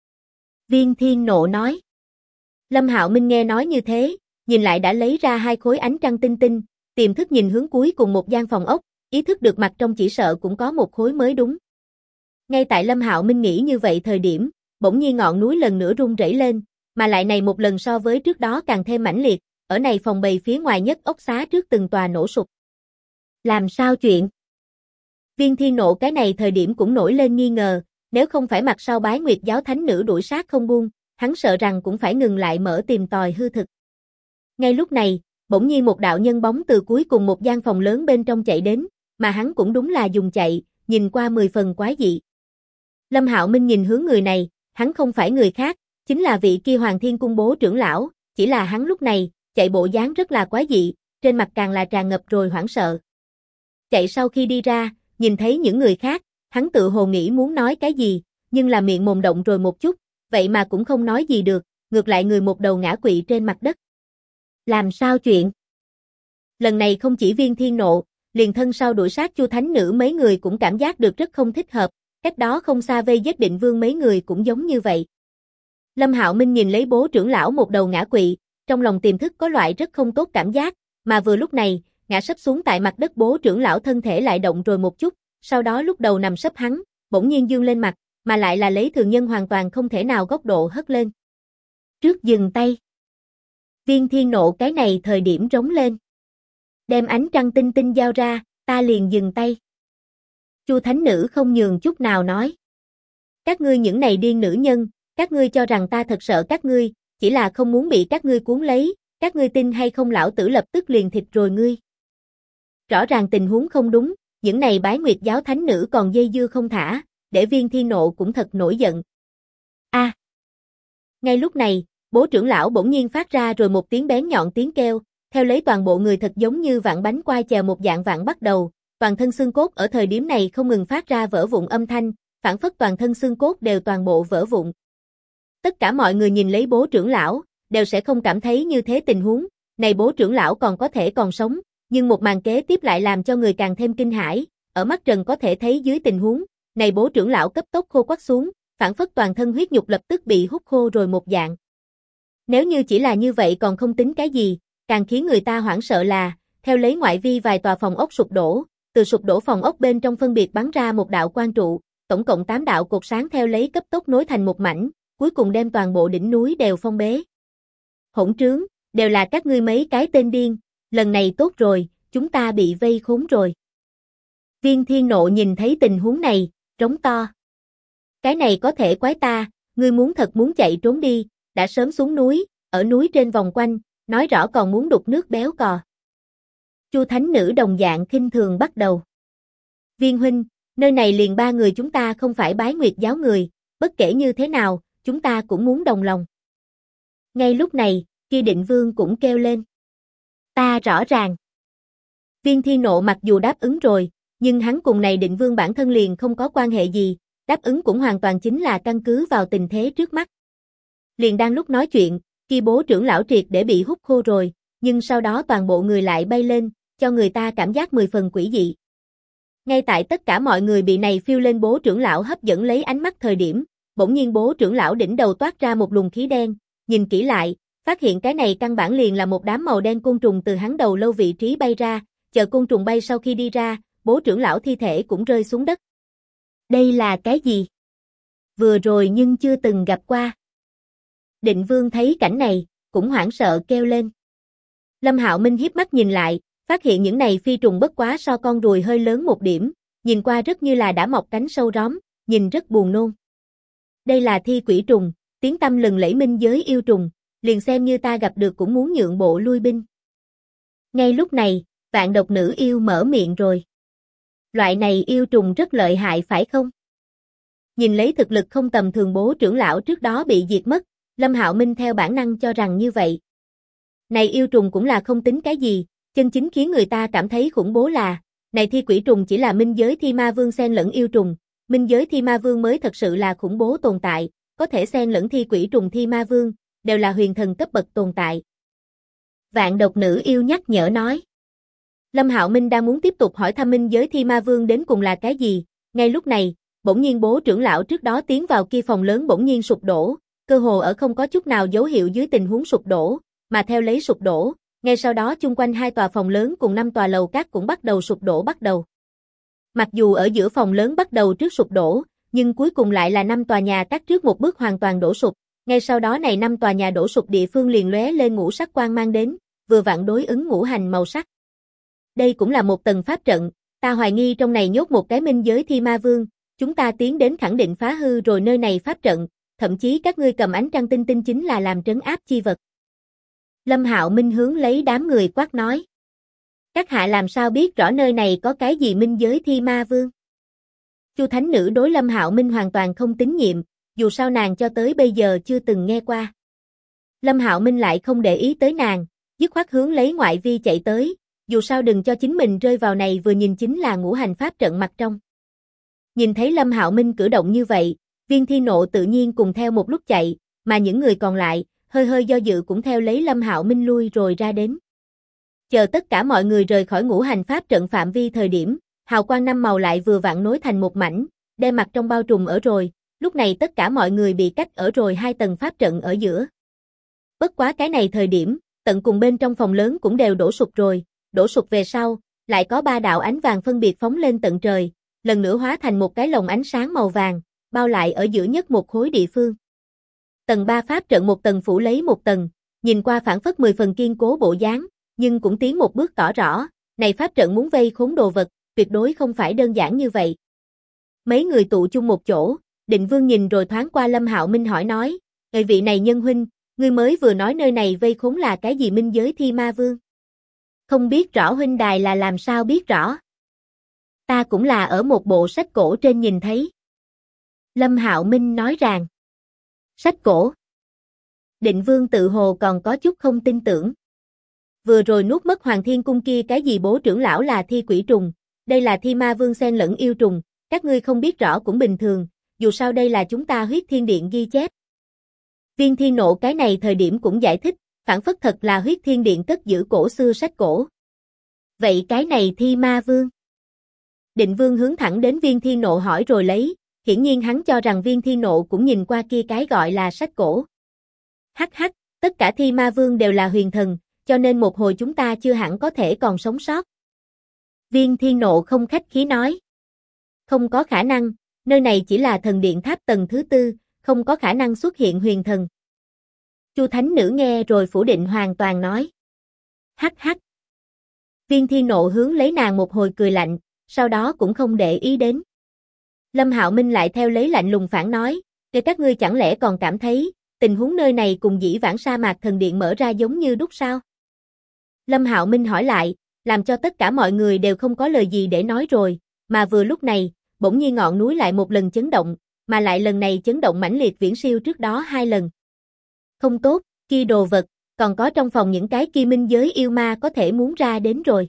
Viên Thiên Nộ nói. Lâm Hạo Minh nghe nói như thế, nhìn lại đã lấy ra 2 khối ánh trăng tinh tinh, tiềm thức nhìn hướng cuối cùng một gian phòng ốc, ý thức được mặt trong chỉ sợ cũng có một khối mới đúng. Ngay tại Lâm Hạo Minh nghĩ như vậy thời điểm, bỗng nhiên ngọn núi lần nữa rung rẩy lên, mà lại này một lần so với trước đó càng thêm mãnh liệt, ở này phòng bầy phía ngoài nhất ốc xá trước từng tòa nổ sụp. Làm sao chuyện? Viên Thiên Nộ cái này thời điểm cũng nổi lên nghi ngờ, nếu không phải mặt sau Bái Nguyệt giáo thánh nữ đuổi sát không buông, hắn sợ rằng cũng phải ngừng lại mở tìm tòi hư thực. Ngay lúc này, bỗng nhiên một đạo nhân bóng từ cuối cùng một gian phòng lớn bên trong chạy đến, mà hắn cũng đúng là dùng chạy, nhìn qua 10 phần quái dị. Lâm Hạo Minh nhìn hướng người này, hắn không phải người khác, chính là vị kia Hoàng Thiên Cung bố trưởng lão, chỉ là hắn lúc này, chạy bộ dáng rất là quái dị, trên mặt càng là tràn ngập rồi hoảng sợ. Chạy sau khi đi ra, nhìn thấy những người khác, hắn tự hồ nghĩ muốn nói cái gì, nhưng là miệng mồm động rồi một chút, vậy mà cũng không nói gì được, ngược lại người một đầu ngã quỵ trên mặt đất. Làm sao chuyện? Lần này không chỉ Viên Thiên Nộ, liền thân sau đuổi sát Chu Thánh Nữ mấy người cũng cảm giác được rất không thích hợp, cách đó không xa vây giết Định Vương mấy người cũng giống như vậy. Lâm Hạo Minh nhìn lấy bố trưởng lão một đầu ngã quỵ, trong lòng tiềm thức có loại rất không tốt cảm giác, mà vừa lúc này, ngã sấp xuống tại mặt đất bố trưởng lão thân thể lại động rồi một chút, sau đó lúc đầu nằm sấp hắn, bỗng nhiên dương lên mặt, mà lại là lấy thường nhân hoàn toàn không thể nào góc độ hất lên. Trước dừng tay. Viên Thiên Nộ cái này thời điểm rống lên. Đem ánh trăng tinh tinh giao ra, ta liền dừng tay. Chu Thánh Nữ không nhường chút nào nói. Các ngươi những này điên nữ nhân, các ngươi cho rằng ta thật sợ các ngươi, chỉ là không muốn bị các ngươi cuốn lấy, các ngươi tin hay không lão tử lập tức liền thịt rồi ngươi. Rõ ràng tình huống không đúng, những này Bái Nguyệt giáo thánh nữ còn dây dưa không thả, để Viên Thiên Nộ cũng thật nổi giận. A. Ngay lúc này, bố trưởng lão bỗng nhiên phát ra rồi một tiếng bén nhọn tiếng kêu, theo lấy toàn bộ người thật giống như vạn bánh quai chèo một dạng vạn bắt đầu, toàn thân xương cốt ở thời điểm này không ngừng phát ra vỡ vụn âm thanh, phản phất toàn thân xương cốt đều toàn bộ vỡ vụn. Tất cả mọi người nhìn lấy bố trưởng lão, đều sẽ không cảm thấy như thế tình huống, này bố trưởng lão còn có thể còn sống, nhưng một màn kế tiếp lại làm cho người càng thêm kinh hãi, ở mắt trần có thể thấy dưới tình huống, này bố trưởng lão cấp tốc khô quắt xuống, phản phất toàn thân huyết nhục lập tức bị hút khô rồi một dạng. Nếu như chỉ là như vậy còn không tính cái gì, càng khiến người ta hoảng sợ là, theo lấy ngoại vi vài tòa phòng ốc sụp đổ, từ sụp đổ phòng ốc bên trong phân biệt bắn ra một đạo quang trụ, tổng cộng 8 đạo cột sáng theo lấy cấp tốc nối thành một mảnh, cuối cùng đem toàn bộ đỉnh núi đều phong bế. Hỗn trướng, đều là các ngươi mấy cái tên điên, lần này tốt rồi, chúng ta bị vây khốn rồi. Viên Thiên Nộ nhìn thấy tình huống này, trống to. Cái này có thể quái ta, ngươi muốn thật muốn chạy trốn đi, đã sớm xuống núi, ở núi trên vòng quanh, nói rõ còn muốn đục nước béo cò. Chu Thánh Nữ đồng dạng khinh thường bắt đầu. Viên huynh, nơi này liền 3 người chúng ta không phải Bái Nguyệt giáo người, bất kể như thế nào, chúng ta cũng muốn đồng lòng. Ngay lúc này, kia Định Vương cũng kêu lên. Ta rõ ràng. Viên Thiên Nộ mặc dù đáp ứng rồi, nhưng hắn cùng này Định Vương bản thân liền không có quan hệ gì, đáp ứng cũng hoàn toàn chính là căn cứ vào tình thế trước mắt. Liền đang lúc nói chuyện, kia bố trưởng lão triệt để bị hút khô rồi, nhưng sau đó toàn bộ người lại bay lên, cho người ta cảm giác 10 phần quỷ dị. Ngay tại tất cả mọi người bị này phiêu lên bố trưởng lão hấp dẫn lấy ánh mắt thời điểm, bỗng nhiên bố trưởng lão đỉnh đầu toát ra một luồng khí đen, nhìn kỹ lại, phát hiện cái này căn bản liền là một đám màu đen côn trùng từ hắn đầu lâu vị trí bay ra, chờ côn trùng bay sau khi đi ra, bố trưởng lão thi thể cũng rơi xuống đất. Đây là cái gì? Vừa rồi nhưng chưa từng gặp qua. Định Vương thấy cảnh này, cũng hoảng sợ kêu lên. Lâm Hạo Minh hiếp mắt nhìn lại, phát hiện những này phi trùng bất quá so con ruồi hơi lớn một điểm, nhìn qua rất như là đã mọc cánh sâu róm, nhìn rất buồn nôn. Đây là thi quỷ trùng, tiếng tăm lừng lẫy minh giới yêu trùng, liền xem như ta gặp được cũng muốn nhượng bộ lui binh. Ngay lúc này, Vạn Độc Nữ yêu mở miệng rồi. Loại này yêu trùng rất lợi hại phải không? Nhìn lấy thực lực không tầm thường bố trưởng lão trước đó bị diệt mất, Lâm Hạo Minh theo bản năng cho rằng như vậy. Này yêu trùng cũng là không tính cái gì, chân chính khiến người ta cảm thấy khủng bố là, này thi quỷ trùng chỉ là minh giới thi ma vương xen lẫn yêu trùng, minh giới thi ma vương mới thật sự là khủng bố tồn tại, có thể xen lẫn thi quỷ trùng thi ma vương, đều là huyền thần cấp bậc tồn tại. Vạn độc nữ yêu nhắc nhở nói. Lâm Hạo Minh đang muốn tiếp tục hỏi thăm minh giới thi ma vương đến cùng là cái gì, ngay lúc này, bỗng nhiên bố trưởng lão trước đó tiến vào kia phòng lớn bỗng nhiên sụp đổ, cơ hồ ở không có chút nào dấu hiệu dưới tình huống sụp đổ, mà theo lấy sụp đổ, ngay sau đó chung quanh 2 tòa phòng lớn cùng 5 tòa lầu các cũng bắt đầu sụp đổ bắt đầu. Mặc dù ở giữa phòng lớn bắt đầu trước sụp đổ, nhưng cuối cùng lại là 5 tòa nhà các trước một bước hoàn toàn đổ sụp, ngay sau đó này 5 tòa nhà đổ sụp địa phương liền lóe lên ngũ sắc quang mang đến, vừa vặn đối ứng ngũ hành màu sắc. Đây cũng là một tầng pháp trận, ta hoài nghi trong này nhốt một cái minh giới thi ma vương, chúng ta tiến đến khẳng định phá hư rồi nơi này pháp trận, thậm chí các ngươi cầm ánh trăng tinh tinh chính là làm trấn áp chi vật. Lâm Hạo Minh hướng lấy đám người quát nói. Các hạ làm sao biết rõ nơi này có cái gì minh giới thi ma vương? Chu Thánh Nữ đối Lâm Hạo Minh hoàn toàn không tín nhiệm, dù sao nàng cho tới bây giờ chưa từng nghe qua. Lâm Hạo Minh lại không để ý tới nàng, dứt khoát hướng lấy ngoại vi chạy tới, dù sao đừng cho chính mình rơi vào này vừa nhìn chính là ngũ hành pháp trận mặt trong. Nhìn thấy Lâm Hạo Minh cử động như vậy, Viên Thi Nộ tự nhiên cùng theo một lúc chạy, mà những người còn lại, hơi hơi do dự cũng theo lấy Lâm Hạo Minh lui rồi ra đến. Chờ tất cả mọi người rời khỏi ngũ hành pháp trận phạm vi thời điểm, hào quang 5 màu lại vừa vặn nối thành một mảnh, đem mặt trong bao trùm ở rồi, lúc này tất cả mọi người bị cách ở rồi 2 tầng pháp trận ở giữa. Bất quá cái này thời điểm, tận cùng bên trong phòng lớn cũng đều đổ sụp rồi, đổ sụp về sau, lại có 3 đạo ánh vàng phân biệt phóng lên tận trời, lần nữa hóa thành một cái lồng ánh sáng màu vàng, bao lại ở giữa nhất một khối địa phương. Tầng 3 pháp trận một tầng phủ lấy một tầng, nhìn qua phản phất 10 phần kiên cố bộ dáng, nhưng cũng tiến một bước tỏ rõ, này pháp trận muốn vây khốn đồ vật, tuyệt đối không phải đơn giản như vậy. Mấy người tụ chung một chỗ, Định Vương nhìn rồi thoáng qua Lâm Hạo Minh hỏi nói, "Người vị này nhân huynh, ngươi mới vừa nói nơi này vây khốn là cái gì minh giới thi ma vương? Không biết rõ huynh đài là làm sao biết rõ? Ta cũng là ở một bộ sách cổ trên nhìn thấy." Lâm Hạo Minh nói rằng, sách cổ. Định Vương tự hồ còn có chút không tin tưởng. Vừa rồi nuốt mất Hoàng Thiên Cung kia cái gì bố trưởng lão là thi quỷ trùng, đây là thi ma vương xen lẫn yêu trùng, các ngươi không biết rõ cũng bình thường, dù sao đây là chúng ta Huyết Thiên Điện ghi chép. Viên Thi Nộ cái này thời điểm cũng giải thích, phản phất thật là Huyết Thiên Điện cất giữ cổ xưa sách cổ. Vậy cái này thi ma vương? Định Vương hướng thẳng đến Viên Thi Nộ hỏi rồi lấy, hiển nhiên hắn cho rằng Viên Thi Nộ cũng nhìn qua kia cái gọi là sách cổ. Hắc hắc, tất cả thi ma vương đều là huyền thần, cho nên một hồi chúng ta chưa hẳn có thể còn sống sót. Viên Thi Nộ không khách khí nói. Không có khả năng, nơi này chỉ là thần điện tháp tầng thứ 4, không có khả năng xuất hiện huyền thần. Chu Thánh Nữ nghe rồi phủ định hoàn toàn nói. Hắc hắc. Viên Thi Nộ hướng lấy nàng một hồi cười lạnh, sau đó cũng không để ý đến. Lâm Hạo Minh lại theo lấy lạnh lùng phản nói, để các ngươi chẳng lẽ còn cảm thấy, tình huống nơi này cùng dĩ vãng sa mạc thần điện mở ra giống như đúc sao? Lâm Hạo Minh hỏi lại, làm cho tất cả mọi người đều không có lời gì để nói rồi, mà vừa lúc này, bỗng nhiên ngọn núi lại một lần chấn động, mà lại lần này chấn động mãnh liệt viễn siêu trước đó 2 lần. Không tốt, kia đồ vật, còn có trong phòng những cái kia minh giới yêu ma có thể muốn ra đến rồi.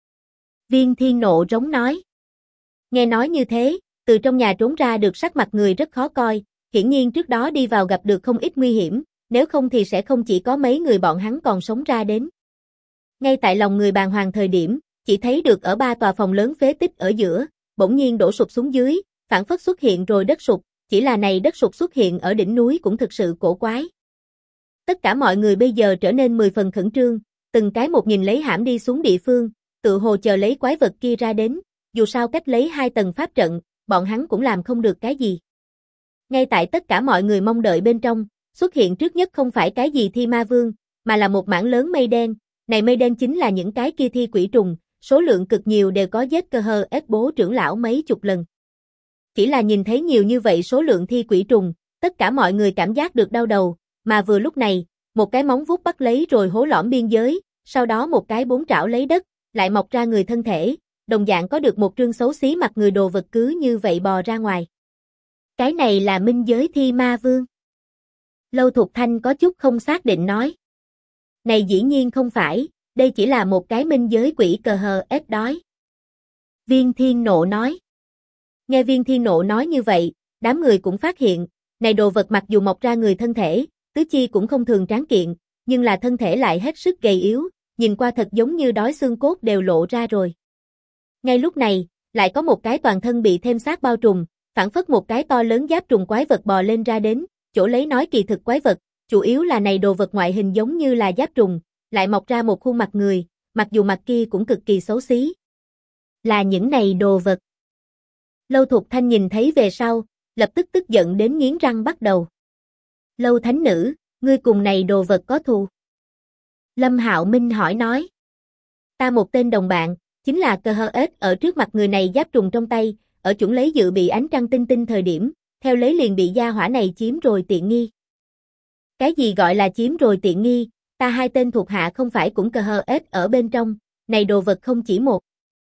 Viên Thiên Nộ rống nói. Nghe nói như thế, từ trong nhà trốn ra được sắc mặt người rất khó coi, hiển nhiên trước đó đi vào gặp được không ít nguy hiểm, nếu không thì sẽ không chỉ có mấy người bọn hắn còn sống ra đến. Ngay tại lòng người bàng hoàng thời điểm, chỉ thấy được ở 3 tòa phòng lớn phế tích ở giữa, bỗng nhiên đổ sụp xuống dưới, phản phất xuất hiện rồi đất sụp, chỉ là này đất sụp xuất hiện ở đỉnh núi cũng thực sự cổ quái. Tất cả mọi người bây giờ trở nên 10 phần khẩn trương, từng cái một nhìn lấy hãm đi xuống địa phương, tự hồ chờ lấy quái vật kia ra đến, dù sao cách lấy 2 tầng pháp trận, bọn hắn cũng làm không được cái gì. Ngay tại tất cả mọi người mong đợi bên trong, xuất hiện trước nhất không phải cái gì thi ma vương, mà là một mảng lớn mây đen, này mây đen chính là những cái kia thi quỷ trùng, số lượng cực nhiều đều có giết cơ hờ ép bố trưởng lão mấy chục lần. Chỉ là nhìn thấy nhiều như vậy số lượng thi quỷ trùng, tất cả mọi người cảm giác được đau đầu, mà vừa lúc này, một cái móng vuốt bắt lấy rồi hố lõm biên giới, sau đó một cái 4 trảo lấy đất, lại mọc ra người thân thể, đồng dạng có được một trương xấu xí mặt người đồ vật cứ như vậy bò ra ngoài. Cái này là minh giới thi ma vương. Lâu Thục Thanh có chút không xác định nói. Này dĩ nhiên không phải, đây chỉ là một cái minh giới quỷ cờ hờ ép đói. Viên Thiên Nộ nói. Nghe Viên Thiên Nộ nói như vậy, đám người cũng phát hiện, này đồ vật mặc dù mọc ra người thân thể, tứ chi cũng không thường tráng kiện, nhưng là thân thể lại hết sức gầy yếu, nhìn qua thật giống như đói xương cốt đều lộ ra rồi. Ngay lúc này, lại có một cái toàn thân bị thêm xác bao trùm, phản phất một cái to lớn giáp trùng quái vật bò lên ra đến, chỗ lấy nói kỳ thực quái vật, chủ yếu là này đồ vật ngoại hình giống như là giáp trùng, lại mọc ra một khuôn mặt người, mặc dù mặt kia cũng cực kỳ xấu xí. Là những này đồ vật. Lâu Thục Thanh nhìn thấy về sau, lập tức tức giận đến nghiến răng bắt đầu. Lâu thánh nữ, ngươi cùng này đồ vật có thù? Lâm Hạo Minh hỏi nói. Ta một tên đồng bạn, chính là cơ hơ ếch ở trước mặt người này giáp trùng trong tay, ở chuẩn lấy dự bị ánh trăng tinh tinh thời điểm, theo lấy liền bị gia hỏa này chiếm rồi tiện nghi. Cái gì gọi là chiếm rồi tiện nghi, ta hai tên thuộc hạ không phải cũng cơ hơ ếch ở bên trong, này đồ vật không chỉ một.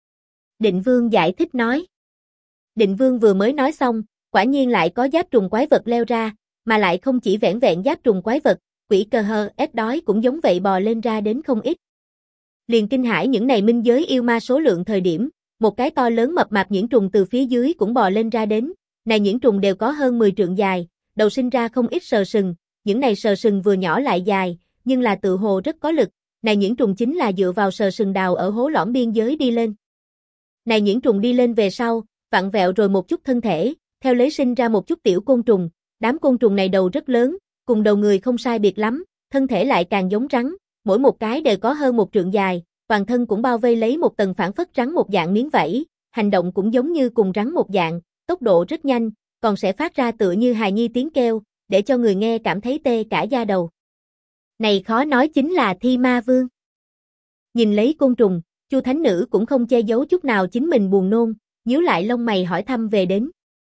Định Vương giải thích nói. Định Vương vừa mới nói xong, quả nhiên lại có giáp trùng quái vật leo ra, mà lại không chỉ vẻn vẹn giáp trùng quái vật, quỷ cơ hơ ếch đói cũng giống vậy bò lên ra đến không ít. Liền kinh hãi những này minh giới yêu ma số lượng thời điểm, một cái to lớn mập mạp nhuyễn trùng từ phía dưới cũng bò lên ra đến, này nhuyễn trùng đều có hơn 10 trượng dài, đầu sinh ra không ít sờ sừng, những này sờ sừng vừa nhỏ lại dài, nhưng là tự hồ rất có lực, này nhuyễn trùng chính là dựa vào sờ sừng đào ở hố lõm biên giới đi lên. Này nhuyễn trùng đi lên về sau, vặn vẹo rồi một chút thân thể, theo lấy sinh ra một chút tiểu côn trùng, đám côn trùng này đầu rất lớn, cùng đầu người không sai biệt lắm, thân thể lại càng giống rắn, mỗi một cái đều có hơn 1 trượng dài, toàn thân cũng bao vây lấy một tầng phản phất rắn một dạng miếng vảy, hành động cũng giống như cùng rắn một dạng, tốc độ rất nhanh, còn sẽ phát ra tựa như hài nhi tiếng kêu, để cho người nghe cảm thấy tê cả da đầu. Này khó nói chính là Thi Ma Vương. Nhìn lấy côn trùng, Chu Thánh Nữ cũng không che giấu chút nào chính mình buồn nôn, nhíu lại lông mày hỏi thăm về đến.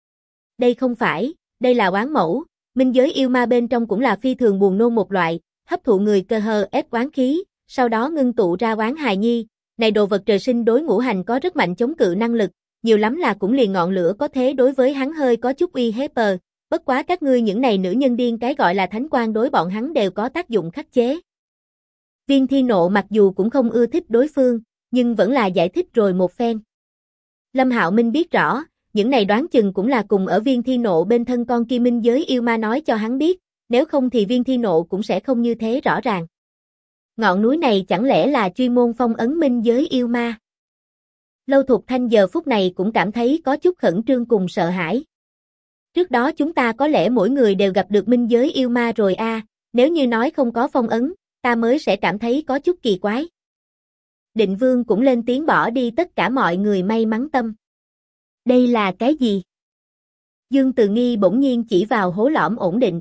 Đây không phải, đây là oán mẫu, minh giới yêu ma bên trong cũng là phi thường buồn nôn một loại, hấp thụ người cơ hờ ép oán khí, sau đó ngưng tụ ra oán hài nhi, này đồ vật trời sinh đối ngũ hành có rất mạnh chống cự năng lực, nhiều lắm là cũng liền ngọn lửa có thế đối với hắn hơi có chút uy hiếp bất quá các ngươi những này nữ nhân điên cái gọi là thánh quan đối bọn hắn đều có tác dụng khắc chế. Viên Thiên Nộ mặc dù cũng không ưa thích đối phương, nhưng vẫn là giải thích rồi một phen. Lâm Hạo Minh biết rõ, những này đoán chừng cũng là cùng ở Viên Thiên Nộ bên thân con kia minh giới yêu ma nói cho hắn biết, nếu không thì Viên Thiên Nộ cũng sẽ không như thế rõ ràng. Ngọn núi này chẳng lẽ là chuyên môn phong ấn minh giới yêu ma? Lâu Thục Thanh giờ phút này cũng cảm thấy có chút khẩn trương cùng sợ hãi. Trước đó chúng ta có lẽ mỗi người đều gặp được minh giới yêu ma rồi nếu như nói không có phong ấn, ta mới sẽ cảm thấy có chút kỳ quái. Định Vương cũng lên tiếng bỏ đi tất cả mọi người may mắn tâm. Đây là cái gì? Dương Từ Nghi bỗng nhiên chỉ vào hố lõm ổn định.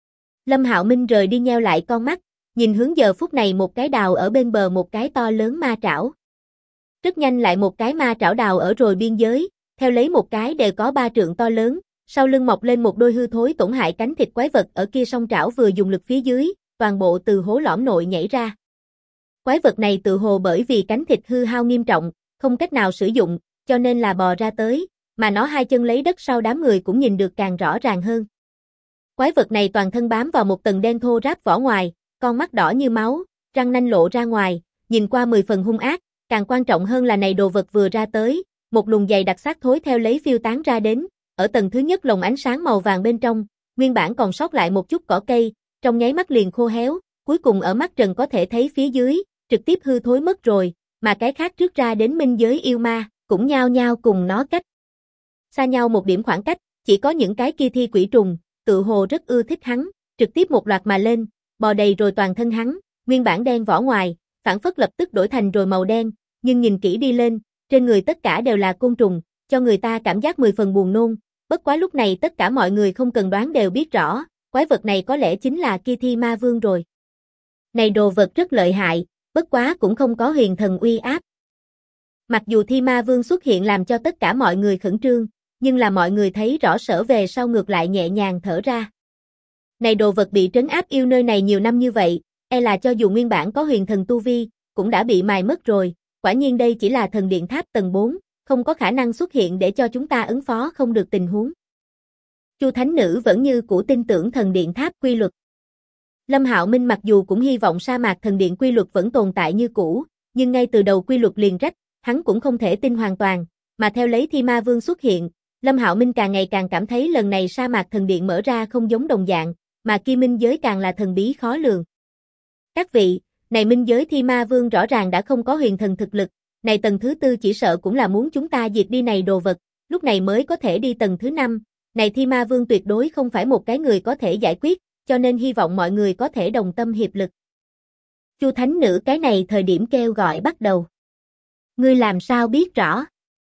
Lâm Hạo Minh rời đi nheo lại con mắt, nhìn hướng giờ phút này một cái đào ở bên bờ một cái to lớn ma trảo. Rất nhanh lại một cái ma trảo đào ở rồi biên giới, theo lấy một cái đều có 3 trượng to lớn, sau lưng mọc lên một đôi hư thối tổn hại cánh thịt quái vật ở kia song trảo vừa dùng lực phía dưới, toàn bộ từ hố lõm nội nhảy ra. Quái vật này tự hồ bởi vì cánh thịt hư hao nghiêm trọng, không cách nào sử dụng, cho nên là bò ra tới, mà nó hai chân lấy đất sau đám người cũng nhìn được càng rõ ràng hơn. Quái vật này toàn thân bám vào một tầng đen thô ráp vỏ ngoài, con mắt đỏ như máu, răng nanh lộ ra ngoài, nhìn qua 10 phần hung ác, càng quan trọng hơn là này đồ vật vừa ra tới, một luồng dày đặc xác thối theo lấy phiêu tán ra đến, ở tầng thứ nhất lồng ánh sáng màu vàng bên trong, nguyên bản còn sót lại một chút cỏ cây, trong nháy mắt liền khô héo, cuối cùng ở mắt trần có thể thấy phía dưới, trực tiếp hư thối mất rồi, mà cái khác trước ra đến minh giới yêu ma, cũng nhao nhao cùng nó cách xa nhau một điểm khoảng cách, chỉ có những cái kia thi quỷ trùng, tự hồ rất ưa thích hắn, trực tiếp một loạt mà lên, bò đầy rồi toàn thân hắn, nguyên bản đen vỏ ngoài, phản phất lập tức đổi thành rồi màu đen, nhưng nhìn kỹ đi lên, trên người tất cả đều là côn trùng, cho người ta cảm giác 10 phần buồn nôn, bất quá lúc này tất cả mọi người không cần đoán đều biết rõ, quái vật này có lẽ chính là kia Thi Ma Vương rồi. Này đồ vật rất lợi hại, bất quá cũng không có huyền thần uy áp. Mặc dù Thi Ma Vương xuất hiện làm cho tất cả mọi người khẩn trương, nhưng là mọi người thấy rõ sở về sau ngược lại nhẹ nhàng thở ra. Này đồ vật bị trấn áp yêu nơi này nhiều năm như vậy, là cho dù nguyên bản có huyền thần tu vi, cũng đã bị mài mất rồi, quả nhiên đây chỉ là thần điện tháp tầng 4, không có khả năng xuất hiện để cho chúng ta ứng phó không được tình huống. Chu Thánh Nữ vẫn như cũ tin tưởng thần điện tháp quy luật. Lâm Hạo Minh mặc dù cũng hy vọng sa mạc thần điện quy luật vẫn tồn tại như cũ, nhưng ngay từ đầu quy luật liền rách, hắn cũng không thể tin hoàn toàn, mà theo lấy Thi Ma Vương xuất hiện, Lâm Hạo Minh càng ngày càng cảm thấy lần này sa mạc thần điện mở ra không giống đồng dạng, mà kia minh giới càng là thần bí khó lường. Các vị, này minh giới Thi Ma Vương rõ ràng đã không có huyền thần thực lực, này tầng thứ 4 chỉ sợ cũng là muốn chúng ta diệt đi này đồ vật, lúc này mới có thể đi tầng thứ 5, này Thi Ma Vương tuyệt đối không phải một cái người có thể giải quyết, cho nên hy vọng mọi người có thể đồng tâm hiệp lực. Chu Thánh Nữ cái này thời điểm kêu gọi bắt đầu. Ngươi làm sao biết rõ?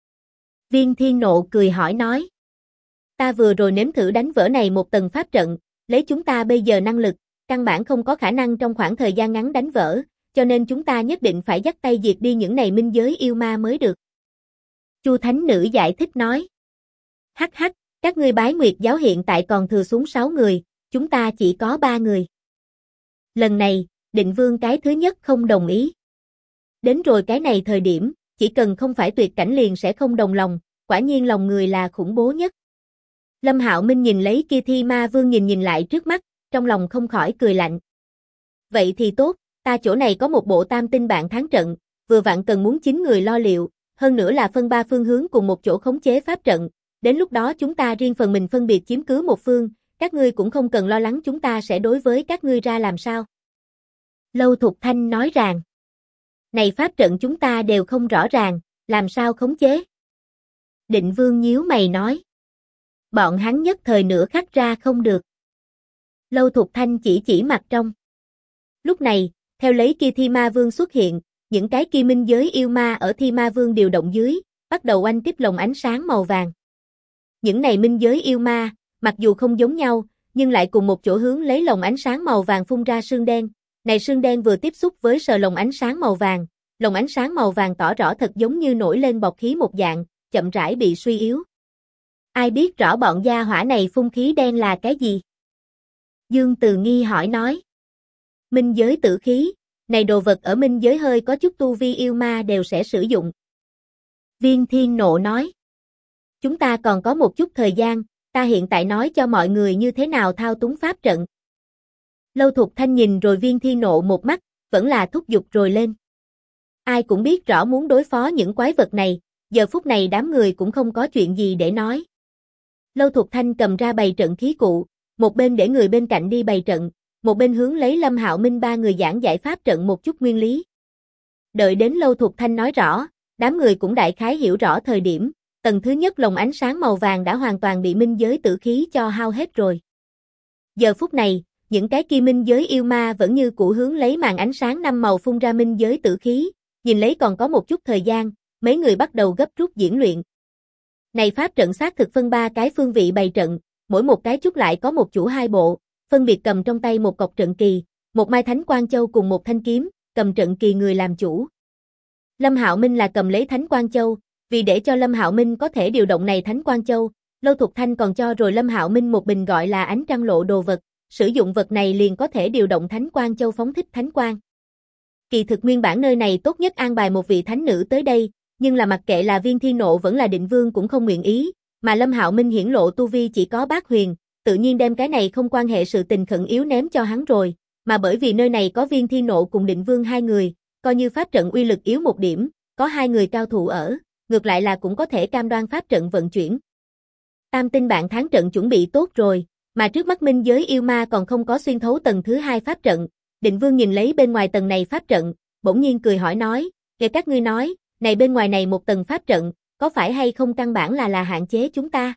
Viên Thiên Nộ cười hỏi nói. Ta vừa rồi nếm thử đánh vỡ này một tầng pháp trận, lấy chúng ta bây giờ năng lực, căn bản không có khả năng trong khoảng thời gian ngắn đánh vỡ, cho nên chúng ta nhất định phải dắt tay diệt đi những này minh giới yêu ma mới được. Chu Thánh Nữ giải thích nói. Hắc hắc, các ngươi Bái Nguyệt giáo hiện tại còn thừa xuống 6 người, chúng ta chỉ có 3 người. Lần này, Định Vương cái thứ nhất không đồng ý. Đến rồi cái này thời điểm, chỉ cần không phải tuyệt cảnh liền sẽ không đồng lòng, quả nhiên lòng người là khủng bố nhất. Lâm Hạo Minh nhìn lấy kia Thi Ma Vương nhìn lại trước mắt, trong lòng không khỏi cười lạnh. Vậy thì tốt, ta chỗ này có một bộ tam tinh bạn thắng trận, vừa vặn cần muốn 9 người lo liệu, hơn nữa là phân 3 phương hướng cùng một chỗ khống chế pháp trận, đến lúc đó chúng ta riêng phần mình phân biệt chiếm cứ một phương, các ngươi cũng không cần lo lắng chúng ta sẽ đối với các ngươi ra làm sao. Lâu Thục Thanh nói rằng, này pháp trận chúng ta đều không rõ ràng, làm sao khống chế? Định Vương nhíu mày nói, bọn hắn nhất thời nửa khắc ra không được. Lâu Thục Thanh chỉ mặt trong. Lúc này, theo lấy kia Thi Ma Vương xuất hiện, những cái kia minh giới yêu ma ở Thi Ma Vương điều động dưới, bắt đầu oanh kích lồng ánh sáng màu vàng. Những này minh giới yêu ma, mặc dù không giống nhau, nhưng lại cùng một chỗ hướng lấy lồng ánh sáng màu vàng phun ra sương đen. Này sương đen vừa tiếp xúc với sờ lồng ánh sáng màu vàng tỏ rõ thật giống như nổi lên bọt khí một dạng, chậm rãi bị suy yếu. Ai biết rõ bọn gia hỏa này phun khí đen là cái gì? Dương Từ Nghi hỏi nói. Minh giới tử khí, này đồ vật ở minh giới hơi có chút tu vi yêu ma đều sẽ sử dụng. Viên Thiên Nộ nói. Chúng ta còn có một chút thời gian, ta hiện tại nói cho mọi người như thế nào thao túng pháp trận. Lâu Thục Thanh nhìn rồi Viên Thiên Nộ một mắt, vẫn là thúc giục rồi lên. Ai cũng biết rõ muốn đối phó những quái vật này, giờ phút này đám người cũng không có chuyện gì để nói. Lâu Thục Thanh cầm ra bày trận khí cụ, một bên để người bên cạnh đi bày trận, một bên hướng lấy Lâm Hạo Minh 3 người giảng giải pháp trận một chút nguyên lý. Đợi đến Lâu Thục Thanh nói rõ, đám người cũng đại khái hiểu rõ thời điểm, tầng thứ nhất lồng ánh sáng màu vàng đã hoàn toàn bị minh giới tử khí cho hao hết rồi. Giờ phút này, những cái kia minh giới yêu ma vẫn như cũ hướng lấy màn ánh sáng 5 màu phun ra minh giới tử khí, nhìn lấy còn có một chút thời gian, mấy người bắt đầu gấp rút diễn luyện. Này pháp trận xác thực phân 3 cái phương vị bày trận, mỗi một cái chút lại có một chủ 2 bộ, phân biệt cầm trong tay một cọc trận kỳ, một mai thánh quang châu cùng một thanh kiếm, cầm trận kỳ người làm chủ. Lâm Hạo Minh là cầm lấy thánh quang châu, vì để cho Lâm Hạo Minh có thể điều động này thánh quang châu, Lâu Thục Thanh còn cho rồi Lâm Hạo Minh một bình gọi là ánh trăng lộ đồ vật, sử dụng vật này liền có thể điều động thánh quang châu phóng thích thánh quang. Kỳ thực nguyên bản nơi này tốt nhất an bài một vị thánh nữ tới đây, nhưng là mặc kệ là Viên Thiên Nộ vẫn là Định Vương cũng không nguyện ý, mà Lâm Hạo Minh hiển lộ tu vi chỉ có bát huyền, tự nhiên đem cái này không quan hệ sự tình khẩn yếu ném cho hắn rồi, mà bởi vì nơi này có Viên Thiên Nộ cùng Định Vương 2 người, coi như pháp trận uy lực yếu một điểm, có 2 người cao thủ ở, ngược lại là cũng có thể cam đoan pháp trận vận chuyển. Tam tinh bạn thắng trận chuẩn bị tốt rồi, mà trước mắt minh giới yêu ma còn không có xuyên thấu tầng thứ 2 pháp trận. Định Vương nhìn lấy bên ngoài tầng này pháp trận, bỗng nhiên cười hỏi nói, nghe các ngươi nói, này bên ngoài này một tầng pháp trận, có phải hay không căn bản là hạn chế chúng ta?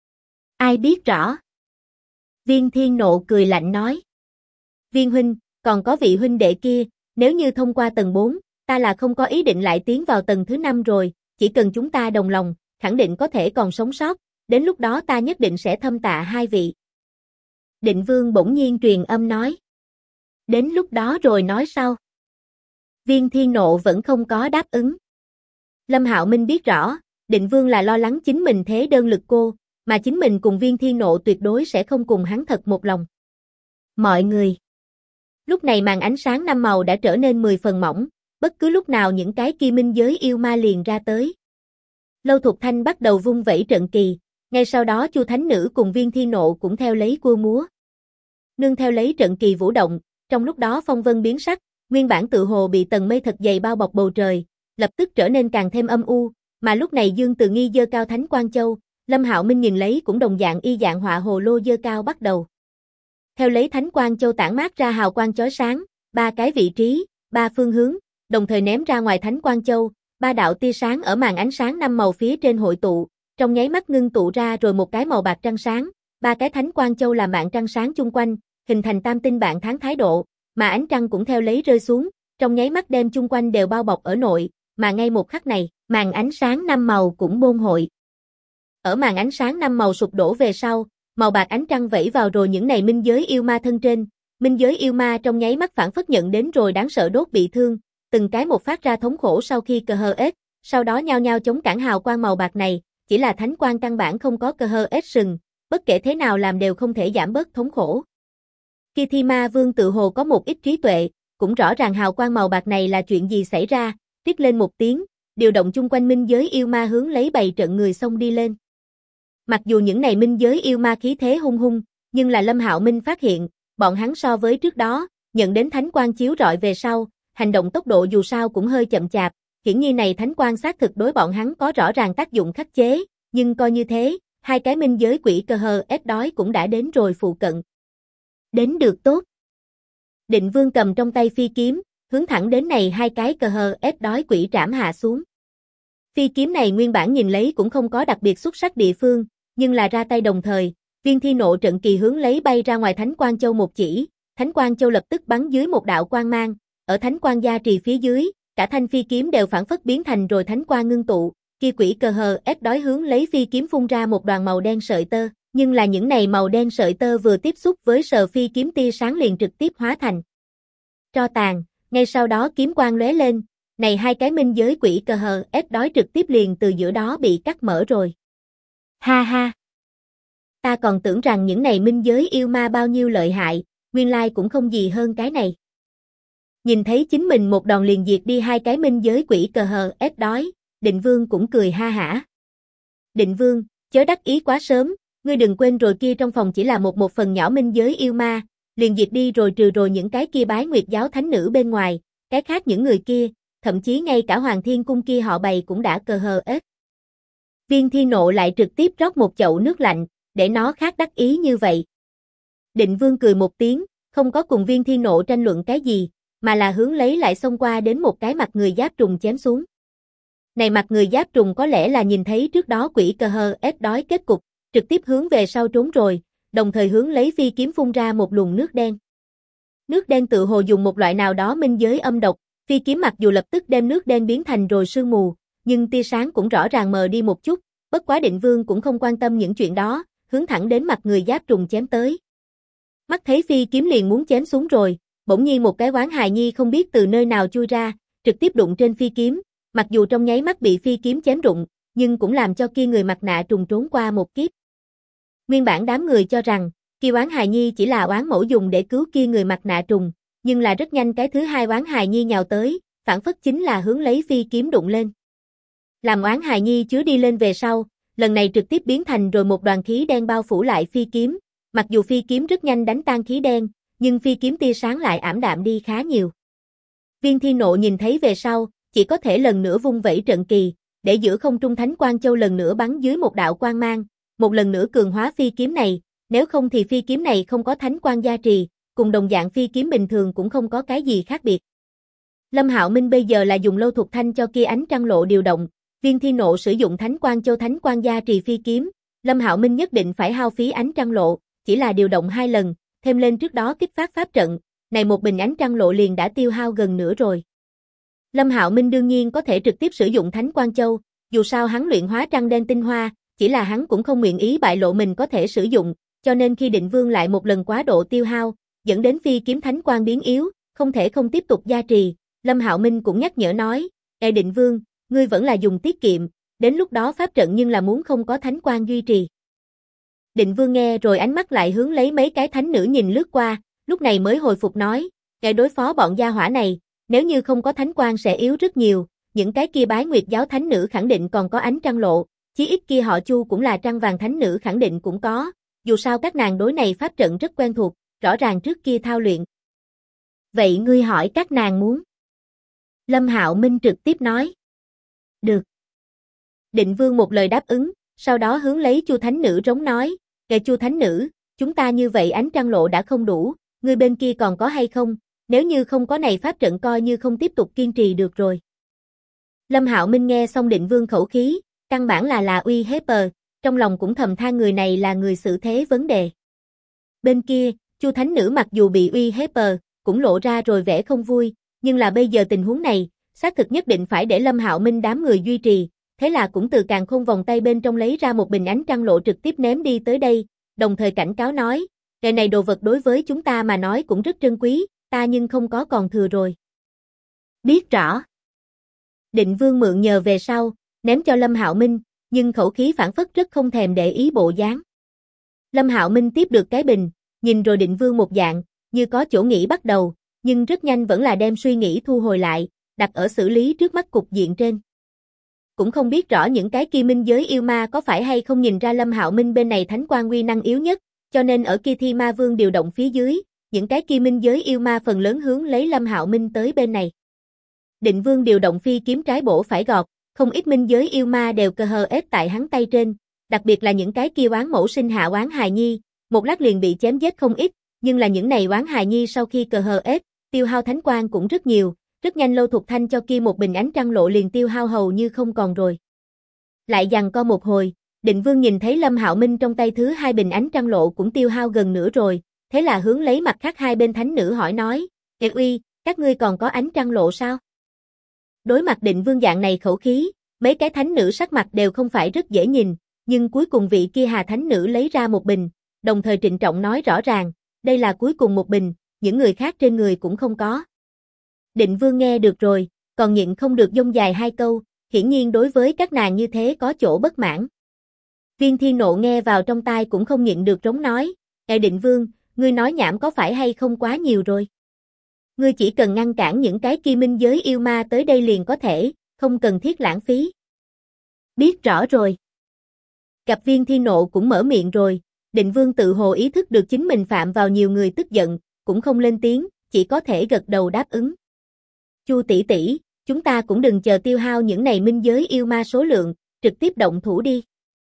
Ai biết rõ? Viên Thiên Nộ cười lạnh nói. Viên huynh, còn có vị huynh đệ kia, nếu như thông qua tầng 4, ta là không có ý định lại tiến vào tầng thứ 5 rồi, chỉ cần chúng ta đồng lòng, khẳng định có thể còn sống sót, đến lúc đó ta nhất định sẽ thâm tạ 2 vị. Định Vương bỗng nhiên truyền âm nói. Đến lúc đó rồi nói sau. Viên Thiên Nộ vẫn không có đáp ứng. Lâm Hạo Minh biết rõ, Định Vương là lo lắng chính mình thế đơn lực cô, mà chính mình cùng Viên Thiên Nộ tuyệt đối sẽ không cùng hắn thật một lòng. Mọi người. Lúc này màn ánh sáng 5 màu đã trở nên 10 phần mỏng, bất cứ lúc nào những cái kia minh giới yêu ma liền ra tới. Lâu Thục Thanh bắt đầu vung vẩy trận kỳ, ngay sau đó Chu Thánh Nữ cùng Viên Thi Nộ cũng theo lấy cua múa. Nương theo lấy trận kỳ vũ động, trong lúc đó phong vân biến sắc, nguyên bản tự hồ bị tầng mây thật dày bao bọc bầu trời, lập tức trở nên càng thêm âm u, mà lúc này Dương Từ Nghi giơ cao Thánh Quang Châu, Lâm Hạo Minh nhìn lấy cũng đồng dạng y dạng họa hồ lô giơ cao bắt đầu. Theo lấy Thánh Quang Châu tản mát ra hào quang chói sáng, ba cái vị trí, ba phương hướng, đồng thời ném ra ngoài Thánh Quang Châu, ba đạo tia sáng ở màn ánh sáng năm màu phía trên hội tụ, trong nháy mắt ngưng tụ ra rồi một cái màu bạc trăng sáng, ba cái Thánh Quang Châu làm bạn trăng sáng chung quanh, hình thành tam tinh bạn tháng thái độ, mà ánh trăng cũng theo lấy rơi xuống, trong nháy mắt đem chung quanh đều bao bọc ở nội, mà ngay một khắc này, màn ánh sáng năm màu cũng bôn hội. Ở màn ánh sáng năm màu sụp đổ về sau, màu bạc ánh trăng vẩy vào rồi những này minh giới yêu ma thân trên, minh giới yêu ma trong nháy mắt phản phất nhận đến rồi đáng sợ đốt bị thương, từng cái một phát ra thống khổ sau khi cờ hờ ết, sau đó nhao nhao chống cản hào quang màu bạc này, chỉ là thánh quang căn bản không có cờ hờ ết sừng, bất kể thế nào làm đều không thể giảm bớt thống khổ. Kia Thi Ma Vương tự hồ có một ít trí tuệ, cũng rõ ràng hào quang màu bạc này là chuyện gì xảy ra, rít lên một tiếng, điều động chung quanh minh giới yêu ma hướng lấy bầy trận người xông đi lên. Mặc dù những này minh giới yêu ma khí thế hung hung, nhưng là Lâm Hạo Minh phát hiện, bọn hắn so với trước đó, nhận đến thánh quang chiếu rọi về sau, hành động tốc độ dù sao cũng hơi chậm chạp, hiển nhiên này thánh quang xác thực đối bọn hắn có rõ ràng tác dụng khắc chế, nhưng coi như thế, hai cái minh giới quỷ cờ hờ ép đói cũng đã đến rồi phụ cận. Đến được tốt. Định Vương cầm trong tay phi kiếm, hướng thẳng đến này hai cái cờ hờ ép đói quỷ trảm hạ xuống. Phi kiếm này nguyên bản nhìn lấy cũng không có đặc biệt xuất sắc địa phương, nhưng là ra tay đồng thời, Viên Thi Nộ trận kỳ hướng lấy bay ra ngoài Thánh Quang Châu một chỉ, Thánh Quang Châu lập tức bắn dưới một đạo quang mang, ở Thánh Quang gia trì phía dưới, cả thanh phi kiếm đều phản phất biến thành rồi Thánh Quang ngưng tụ, kia quỷ cờ hờ ép đói hướng lấy phi kiếm phun ra một đoàn màu đen sợi tơ, nhưng là những này màu đen sợi tơ vừa tiếp xúc với sờ phi kiếm tia sáng liền trực tiếp hóa thành tro tàn, ngay sau đó kiếm quang lóe lên, này hai cái minh giới quỷ cờ hờ ép đói trực tiếp liền từ giữa đó bị cắt mở rồi. Ha ha! Ta còn tưởng rằng những này minh giới yêu ma bao nhiêu lợi hại, nguyên lai cũng không gì hơn cái này. Nhìn thấy chính mình một đòn liền diệt đi hai cái minh giới quỷ cờ hờ ép đói, Định Vương cũng cười ha hả. Định Vương, chớ đắc ý quá sớm, ngươi đừng quên rồi kia trong phòng chỉ là một phần nhỏ minh giới yêu ma, liền diệt đi rồi trừ rồi những cái kia bái nguyệt giáo thánh nữ bên ngoài, cái khác những người kia, thậm chí ngay cả Hoàng Thiên Cung kia họ Bày cũng đã cờ hờ ết. Viên Thi Nộ lại trực tiếp rót một chậu nước lạnh, để nó khác đắc ý như vậy. Định Vương cười một tiếng, không có cùng Viên Thi Nộ tranh luận cái gì, mà là hướng lấy lại xông qua đến một cái mặt người giáp trùng chém xuống. Này mặt người giáp trùng có lẽ là nhìn thấy trước đó quỷ cờ hờ ết đói kết cục, trực tiếp hướng về sau trốn rồi, đồng thời hướng lấy phi kiếm phun ra một luồng nước đen. Nước đen tự hồ dùng một loại nào đó minh giới âm độc, phi kiếm mặc dù lập tức đem nước đen biến thành rồi sương mù, nhưng tia sáng cũng rõ ràng mờ đi một chút, bất quá Định Vương cũng không quan tâm những chuyện đó, hướng thẳng đến mặt người giáp trùng chém tới. Mắt thấy phi kiếm liền muốn chém xuống rồi, bỗng nhiên một cái oán hài nhi không biết từ nơi nào chui ra, trực tiếp đụng trên phi kiếm, mặc dù trong nháy mắt bị phi kiếm chém rụng, nhưng cũng làm cho kia người mặt nạ trùng trốn qua một kiếp. Nguyên bản đám người cho rằng, kia oán hài nhi chỉ là oán mẫu dùng để cứu kia người mặt nạ trùng, nhưng là rất nhanh cái thứ hai oán hài nhi nhào tới, phản phất chính là hướng lấy phi kiếm đụng lên. Làm oán hài nhi chứa đi lên về sau, lần này trực tiếp biến thành rồi một đoàn khí đen bao phủ lại phi kiếm, mặc dù phi kiếm rất nhanh đánh tan khí đen, nhưng phi kiếm tia sáng lại ảm đạm đi khá nhiều. Viên Thi Nộ nhìn thấy về sau, chỉ có thể lần nữa vung vẩy trận kỳ, để giữa không trung Thánh Quang Châu lần nữa bắn dưới một đạo quang mang, một lần nữa cường hóa phi kiếm này, nếu không thì phi kiếm này không có Thánh Quang gia trì, cùng đồng dạng phi kiếm bình thường cũng không có cái gì khác biệt. Lâm Hạo Minh bây giờ là dùng Lâu Thục Thanh cho kia ánh trăng lộ điều động, Viên Thi Nộ sử dụng Thánh Quang Châu Thánh Quang gia trì phi kiếm, Lâm Hạo Minh nhất định phải hao phí ánh trăng lộ, chỉ là điều động 2 lần, thêm lên trước đó kích phát pháp trận, này một bình ánh trăng lộ liền đã tiêu hao gần nửa rồi. Lâm Hạo Minh đương nhiên có thể trực tiếp sử dụng Thánh Quang Châu, dù sao hắn luyện hóa trăng đen tinh hoa, chỉ là hắn cũng không nguyện ý bại lộ mình có thể sử dụng, cho nên khi Định Vương lại một lần quá độ tiêu hao, dẫn đến phi kiếm Thánh Quang biến yếu, không thể không tiếp tục gia trì, Lâm Hạo Minh cũng nhắc nhở nói, Định Vương, ngươi vẫn là dùng tiết kiệm, đến lúc đó pháp trận nhưng là muốn không có Thánh Quang duy trì. Định Vương nghe rồi ánh mắt lại hướng lấy mấy cái thánh nữ nhìn lướt qua, lúc này mới hồi phục nói, đối phó bọn gia hỏa này, Nếu như không có thánh quang sẽ yếu rất nhiều, những cái kia bái nguyệt giáo thánh nữ khẳng định còn có ánh trăng lộ, chí ít kia họ Chu cũng là trăng vàng thánh nữ khẳng định cũng có, dù sao các nàng đối này pháp trận rất quen thuộc, rõ ràng trước kia thao luyện. Vậy ngươi hỏi các nàng muốn? Lâm Hạo Minh trực tiếp nói. Được. Định Vương một lời đáp ứng, sau đó hướng lấy Chu thánh nữ rống nói, kệ Chu thánh nữ, chúng ta như vậy ánh trăng lộ đã không đủ, ngươi bên kia còn có hay không, nếu như không có này pháp trận coi như không tiếp tục kiên trì được rồi. Lâm Hạo Minh nghe xong Định Vương khẩu khí, căn bản là uy hiếp, trong lòng cũng thầm than người này là người xử thế vấn đề. Bên kia, Chu thánh nữ mặc dù bị uy hiếp, cũng lộ ra rồi vẻ không vui, nhưng là bây giờ tình huống này, xác thực nhất định phải để Lâm Hạo Minh đám người duy trì, thế là cũng từ càn khôn vòng tay bên trong lấy ra một bình ánh trăng lộ trực tiếp ném đi tới đây, đồng thời cảnh cáo nói, cái này đồ vật đối với chúng ta mà nói cũng rất trân quý, ta nhưng không có còn thừa rồi. Biết rõ. Định Vương mượn nhờ về sau, ném cho Lâm Hạo Minh, nhưng khẩu khí phản phất rất không thèm để ý bộ dáng. Lâm Hạo Minh tiếp được cái bình, nhìn rồi Định Vương một dạng, như có chỗ nghĩ bắt đầu, nhưng rất nhanh vẫn là đem suy nghĩ thu hồi lại, đặt ở xử lý trước mắt cục diện trên. Cũng không biết rõ những cái kia minh giới yêu ma có phải hay không nhìn ra Lâm Hạo Minh bên này thánh quang uy năng yếu nhất, cho nên ở kia Thi Ma Vương điều động phía dưới, những cái kia minh giới yêu ma phần lớn hướng lấy Lâm Hạo Minh tới bên này. Định Vương điều động phi kiếm trái bổ phải gọt, không ít minh giới yêu ma đều cơ hờ ép tại hắn tay trên, đặc biệt là những cái kia oán mẫu sinh hạ oán hài nhi, một lát liền bị chém giết không ít, nhưng là những này oán hài nhi sau khi cơ hờ ép, tiêu hao thánh quang cũng rất nhiều, rất nhanh Lâu Thục Thanh cho kia một bình ánh trăng lộ liền tiêu hao hầu như không còn rồi. Lại giằng co một hồi, Định Vương nhìn thấy Lâm Hạo Minh trong tay thứ hai bình ánh trăng lộ cũng tiêu hao gần nửa rồi, thế là hướng lấy mặt khác hai bên thánh nữ hỏi nói, "Ê uy, các ngươi còn có ánh trăng lộ sao?" Đối mặt Định Vương dạng này khẩu khí, mấy cái thánh nữ sắc mặt đều không phải rất dễ nhìn, nhưng cuối cùng vị kia Hà thánh nữ lấy ra một bình, đồng thời trịnh trọng nói rõ ràng, đây là cuối cùng một bình, những người khác trên người cũng không có. Định Vương nghe được rồi, còn nhịn không được dông dài hai câu, hiển nhiên đối với các nàng như thế có chỗ bất mãn. Viên Thiên Nộ nghe vào trong tai cũng không nhịn được trống nói, "Ê Định Vương, ngươi nói nhảm có phải hay không quá nhiều rồi? Ngươi chỉ cần ngăn cản những cái kia minh giới yêu ma tới đây liền có thể, không cần thiết lãng phí." Biết rõ rồi. Gặp Viên Thiên Nộ cũng mở miệng rồi, Định Vương tự hồ ý thức được chính mình phạm vào nhiều người tức giận, cũng không lên tiếng, chỉ có thể gật đầu đáp ứng. Chu tỷ tỷ, chúng ta cũng đừng chờ tiêu hao những này minh giới yêu ma số lượng, trực tiếp động thủ đi.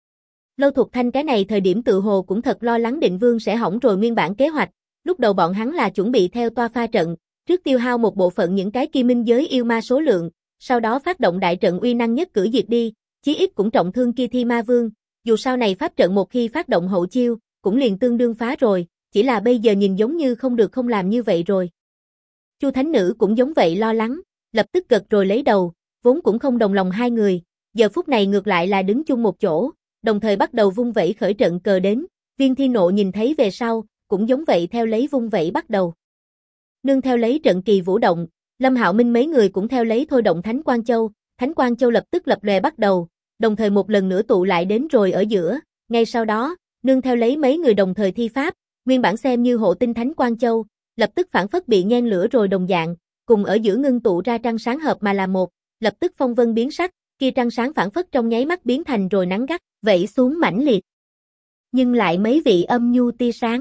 Lâu Thục Thanh cái này thời điểm tự hồ cũng thật lo lắng Định Vương sẽ hỏng rồi nguyên bản kế hoạch, lúc đầu bọn hắn là chuẩn bị theo toa pha trận, trước tiêu hao một bộ phận những cái kia minh giới yêu ma số lượng, sau đó phát động đại trận uy năng nhất cử diệt đi, chí ít cũng trọng thương kia Thi Ma Vương, dù sau này pháp trận một khi phát động hậu chiêu, cũng liền tương đương phá rồi, chỉ là bây giờ nhìn giống như không được không làm như vậy rồi. Chu thánh nữ cũng giống vậy lo lắng, lập tức gật rồi lấy đầu, vốn cũng không đồng lòng hai người, giờ phút này ngược lại là đứng chung một chỗ, đồng thời bắt đầu vung vẩy khởi trận cờ đến, Viên Thiên Nộ nhìn thấy về sau, cũng giống vậy theo lấy vung vẩy bắt đầu. Nương theo lấy trận kỳ vũ động, Lâm Hạo Minh mấy người cũng theo lấy thôi động Thánh Quang Châu lập tức lập lòe bắt đầu, đồng thời một lần nữa tụ lại đến rồi ở giữa, ngay sau đó, nương theo lấy mấy người đồng thời thi pháp, nguyên bản xem như hộ tinh Thánh Quang Châu, lập tức phản phất bị nhen lửa rồi đồng dạng, cùng ở giữa ngưng tụ ra trăng sáng hợp mà là một, lập tức phong vân biến sắc, kia trăng sáng phản phất trong nháy mắt biến thành rồi nắng gắt, vẩy xuống mãnh liệt. Nhưng lại mấy vị âm nhu tia sáng.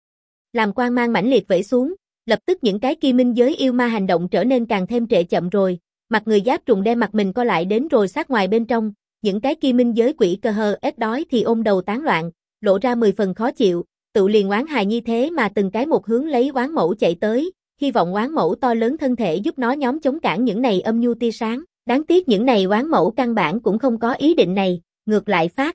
Làm quang mang mãnh liệt vẩy xuống, lập tức những cái kia minh giới yêu ma hành động trở nên càng thêm trệ chậm rồi, mặt người giáp trùng đem mặt mình co lại đến rồi sát ngoài bên trong, những cái kia minh giới quỷ cơ hờ ép đói thì ôm đầu tán loạn, lộ ra 10 phần khó chịu, tự liền oán hài như thế mà từng cái một hướng lấy oán mẫu chạy tới, hy vọng oán mẫu to lớn thân thể giúp nó nhóm chống cản những này âm nhu tia sáng, đáng tiếc những này oán mẫu căn bản cũng không có ý định này, ngược lại phát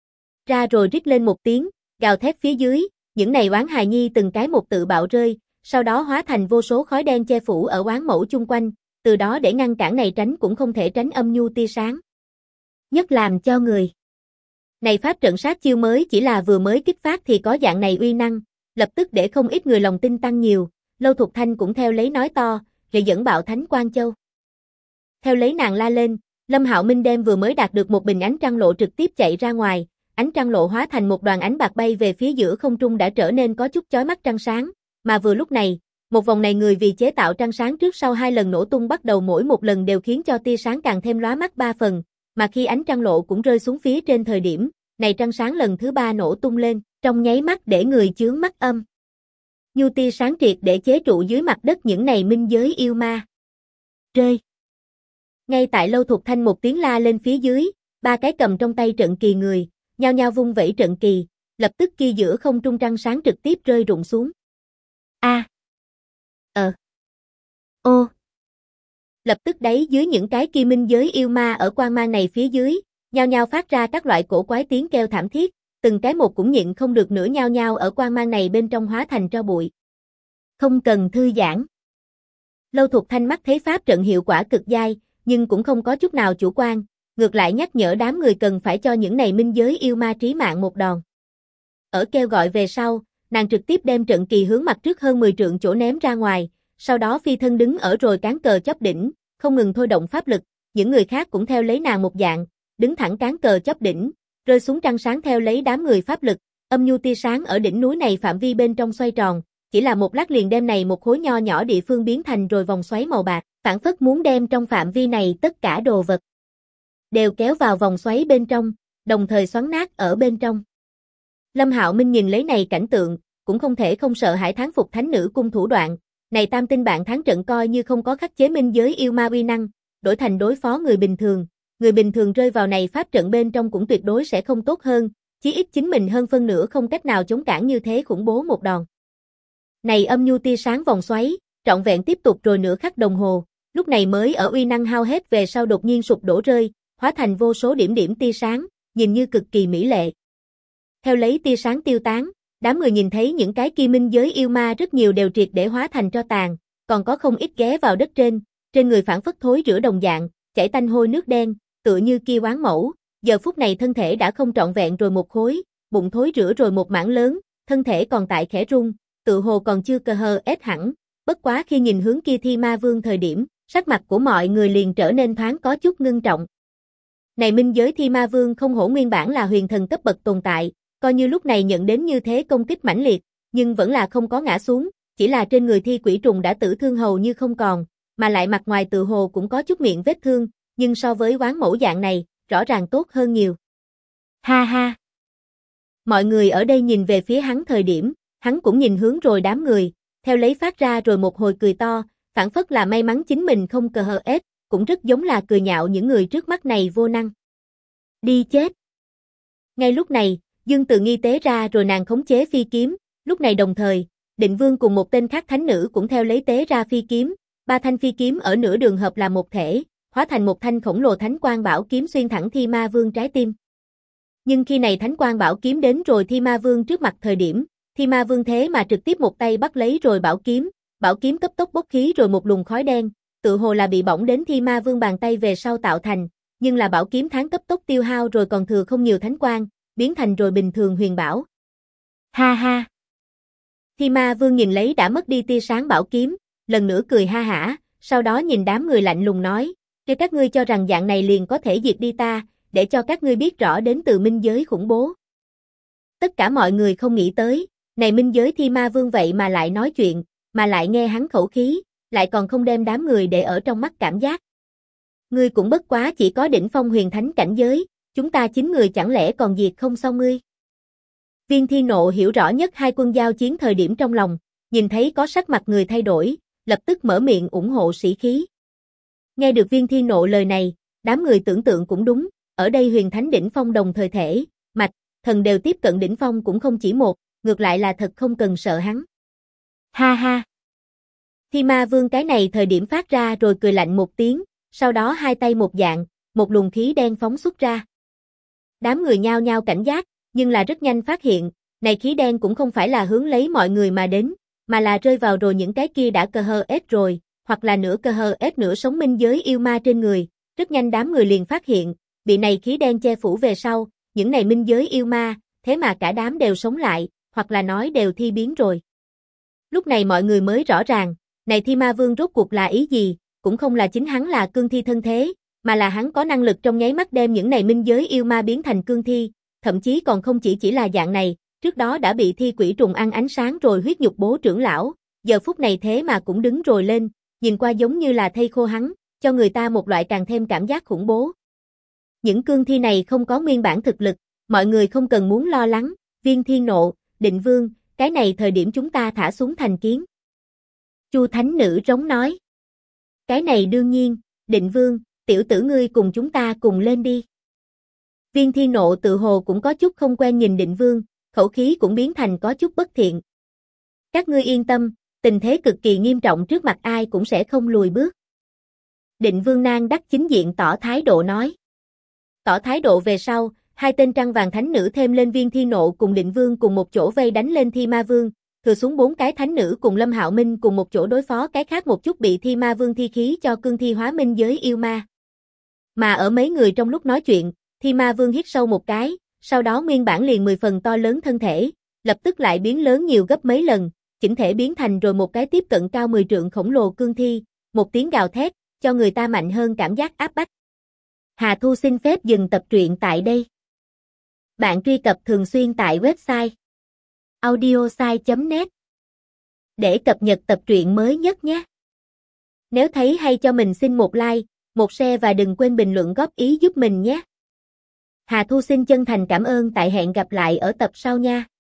ra rồi rít lên một tiếng, gào thét phía dưới, những này oán hài nhi từng cái một tự bạo rơi, sau đó hóa thành vô số khói đen che phủ ở oán mẫu chung quanh, từ đó để ngăn cản này tránh cũng không thể tránh âm nhu tia sáng. Nhất làm cho người này pháp trận sát chiêu mới chỉ là vừa mới kích phát thì có dạng này uy năng, lập tức để không ít người lòng tin tăng nhiều, Lâu Thục Thanh cũng theo lấy nói to, rồi dẫn bạo Thánh Quang Châu. Theo lấy nàng la lên, Lâm Hạo Minh đem vừa mới đạt được một bình ánh trăng lộ trực tiếp chạy ra ngoài, ánh trăng lộ hóa thành một đoàn ánh bạc bay về phía giữa không trung đã trở nên có chút chói mắt trăng sáng, mà vừa lúc này, Một vòng này người vì chế tạo trăng sáng trước sau 2 lần nổ tung bắt đầu mỗi một lần đều khiến cho tia sáng càng thêm lóa mắt 3 phần, mà khi ánh trăng lộ cũng rơi xuống phía trên thời điểm, này trăng sáng lần thứ 3 nổ tung lên, trong nháy mắt để người chướng mắt âm. Nhu tia sáng triệt để chế trụ dưới mặt đất những này minh giới yêu ma. Rơi. Ngay tại Lâu Thục Thanh một tiếng la lên phía dưới, 3 cái cầm trong tay trận kỳ người, nhao nhao vung vẩy trận kỳ, lập tức kia giữa không trung trăng sáng trực tiếp rơi rụng xuống. Ô. Lập tức đấy dưới những cái kia minh giới yêu ma ở quang mang này phía dưới, nhao nhao phát ra các loại cổ quái tiếng kêu thảm thiết, từng cái một cũng nhịn không được nữa nhao nhao ở quang mang này bên trong hóa thành tro bụi. Không cần thư giãn. Lâu Thục Thanh mắt thấy pháp trận hiệu quả cực dai, nhưng cũng không có chút nào chủ quan, ngược lại nhắc nhở đám người cần phải cho những này minh giới yêu ma trí mạng một đòn. Ở kêu gọi về sau, nàng trực tiếp đem trận kỳ hướng mặt trước hơn 10 trượng chỗ ném ra ngoài, sau đó phi thân đứng ở rồi cán cờ chóp đỉnh, không ngừng thôi động pháp lực, những người khác cũng theo lấy nàng một dạng, đứng thẳng cán cờ chóp đỉnh, rơi xuống trăng sáng theo lấy đám người pháp lực, âm nhu tia sáng ở đỉnh núi này phạm vi bên trong xoay tròn, chỉ là một lát liền đem này một khối nho nhỏ địa phương biến thành rồi vòng xoáy màu bạc, phảng phất muốn đem trong phạm vi này tất cả đồ vật đều kéo vào vòng xoáy bên trong, đồng thời xoắn nát ở bên trong. Lâm Hạo Minh nhìn lấy này cảnh tượng, cũng không thể không sợ hãi thán phục thánh nữ cung thủ đoạn, này tam tinh bạn thắng trận coi như không có khắc chế minh giới yêu ma uy năng, đổi thành đối phó người bình thường rơi vào này pháp trận bên trong cũng tuyệt đối sẽ không tốt hơn, chí ít chính mình hơn phân nửa không cách nào chống cản như thế khủng bố một đòn. Này âm nhu tia sáng vòng xoáy, trọn vẹn tiếp tục rồi nửa khắc đồng hồ, lúc này mới ở uy năng hao hết về sau đột nhiên sụp đổ rơi, hóa thành vô số điểm điểm tia sáng, nhìn như cực kỳ mỹ lệ. Theo lấy tia sáng tiêu tán, đám người nhìn thấy những cái kia minh giới yêu ma rất nhiều đều triệt để hóa thành tro tàn, còn có không ít ghé vào đất trên người phản phất thối rữa đồng dạng, chảy tanh hôi nước đen, tựa như kia oán mẫu, giờ phút này thân thể đã không trọn vẹn rồi một khối, bụng thối rữa rồi một mảng lớn, thân thể còn tại khẽ rung, tự hồ còn chưa cơ hờ ết hẳn, bất quá khi nhìn hướng kia Thi Ma Vương thời điểm, sắc mặt của mọi người liền trở nên thoáng có chút ngưng trọng. Này minh giới Thi Ma Vương không hổ nguyên bản là huyền thần cấp bậc tồn tại, coi như lúc này nhận đến như thế công kích mãnh liệt, nhưng vẫn là không có ngã xuống, chỉ là trên người thi quỷ trùng đã tử thương hầu như không còn, mà lại mặt ngoài tự hồ cũng có chút miệng vết thương, nhưng so với oán mẫu dạng này, rõ ràng tốt hơn nhiều. Ha ha! Mọi người ở đây nhìn về phía hắn thời điểm, hắn cũng nhìn hướng rồi đám người, theo lấy phát ra rồi một hồi cười to, phảng phất là may mắn chính mình không cờ hờ ết, cũng rất giống là cười nhạo những người trước mắt này vô năng. Đi chết! Ngay lúc này, Dương Từ Nghi tế ra rồi nàng khống chế phi kiếm, lúc này đồng thời, Định Vương cùng một tên khác thánh nữ cũng theo lấy tế ra phi kiếm, 3 thanh phi kiếm ở nửa đường hợp là một thể, hóa thành một thanh khổng lồ thánh quang bảo kiếm xuyên thẳng Thi Ma Vương trái tim. Nhưng khi này thánh quang bảo kiếm đến rồi Thi Ma Vương trước mặt thời điểm, Thi Ma Vương thế mà trực tiếp một tay bắt lấy rồi bảo kiếm cấp tốc bốc khí rồi một luồng khói đen, tự hồ là bị bỏng đến Thi Ma Vương bàn tay về sau tạo thành, nhưng là bảo kiếm tháng cấp tốc tiêu hao rồi còn thừa không nhiều thánh quang, biến thành rồi bình thường huyền bảo. Ha ha! Thi Ma Vương nhìn lấy đã mất đi tia sáng bảo kiếm, lần nữa cười ha hả, sau đó nhìn đám người lạnh lùng nói, nếu các ngươi cho rằng dạng này liền có thể diệt đi ta, để cho các ngươi biết rõ đến từ minh giới khủng bố. Tất cả mọi người không nghĩ tới, này minh giới Thi Ma Vương vậy mà lại nói chuyện, mà lại nghe hắn khẩu khí, lại còn không đem đám người để ở trong mắt cảm giác. Ngươi cũng bất quá chỉ có đỉnh phong huyền thánh cảnh giới, chúng ta 9 người chẳng lẽ còn diệt không xong ngươi? Viên Thi Nộ hiểu rõ nhất hai quân giao chiến thời điểm trong lòng, nhìn thấy có sắc mặt người thay đổi, lập tức mở miệng ủng hộ sĩ khí. Nghe được Viên Thi Nộ lời này, đám người tưởng tượng cũng đúng, ở đây huyền thánh đỉnh phong đồng thời thể, mạch, thần đều tiếp cận đỉnh phong cũng không chỉ một, ngược lại là thật không cần sợ hắn. Ha ha! Thi Ma Vương cái này thời điểm phát ra rồi cười lạnh một tiếng, sau đó hai tay một dạng, một luồng khí đen phóng xuất ra. Đám người nhao nhao cảnh giác, nhưng là rất nhanh phát hiện, này khí đen cũng không phải là hướng lấy mọi người mà đến, mà là rơi vào rồi những cái kia đã cơ hờ ết rồi, hoặc là nửa cơ hờ ết nửa sống minh giới yêu ma trên người. Rất nhanh đám người liền phát hiện, bị này khí đen che phủ về sau, những này minh giới yêu ma, thế mà cả đám đều sống lại, hoặc là nói đều thi biến rồi. Lúc này mọi người mới rõ ràng, này Thi Ma Vương rốt cuộc là ý gì, cũng không là chính hắn là cương thi thân thế, mà là hắn có năng lực trong nháy mắt đem những này minh giới yêu ma biến thành cương thi, thậm chí còn không chỉ là dạng này, trước đó đã bị thi quỷ trùng ăn ánh sáng rồi huyết nhục bố trưởng lão, giờ phút này thế mà cũng đứng rồi lên, nhìn qua giống như là thây khô hắn, cho người ta một loại càng thêm cảm giác khủng bố. Những cương thi này không có nguyên bản thực lực, mọi người không cần muốn lo lắng, Viên Thiên Nộ, Định Vương, cái này thời điểm chúng ta thả xuống thành kiến. Chu Thánh Nữ rống nói. Cái này đương nhiên, Định Vương, tiểu tử ngươi cùng chúng ta cùng lên đi. Viên Thiên Nộ tự hồ cũng có chút không quen nhìn Định Vương, khẩu khí cũng biến thành có chút bất thiện. Các ngươi yên tâm, tình thế cực kỳ nghiêm trọng trước mặt ai cũng sẽ không lùi bước. Định Vương Nang đắc chính diện tỏ thái độ nói. Tỏ thái độ về sau, hai tên trăng vàng thánh nữ thêm lên Viên Thiên Nộ cùng Định Vương cùng một chỗ vây đánh lên Thi Ma Vương, thừa xuống 4 cái thánh nữ cùng Lâm Hạo Minh cùng một chỗ đối phó cái khác một chút bị Thi Ma Vương thi khí cho cương thi hóa minh giới yêu ma. Mà ở mấy người trong lúc nói chuyện, Thi Ma Vương hít sâu một cái, sau đó nguyên bản liền 10 phần to lớn thân thể, lập tức lại biến lớn nhiều gấp mấy lần, chỉnh thể biến thành rồi một cái tiếp cận cao 10 trượng khổng lồ cương thi, một tiếng gào thét, cho người ta mạnh hơn cảm giác áp bách. Hà Thu xin phép dừng tập truyện tại đây. Bạn truy cập thường xuyên tại website audiosai.net để cập nhật tập truyện mới nhất nhé. Nếu thấy hay cho mình xin một like, một share và đừng quên bình luận góp ý giúp mình nhé. Hà Thu xin chân thành cảm ơn, tại hẹn gặp lại ở tập sau nha.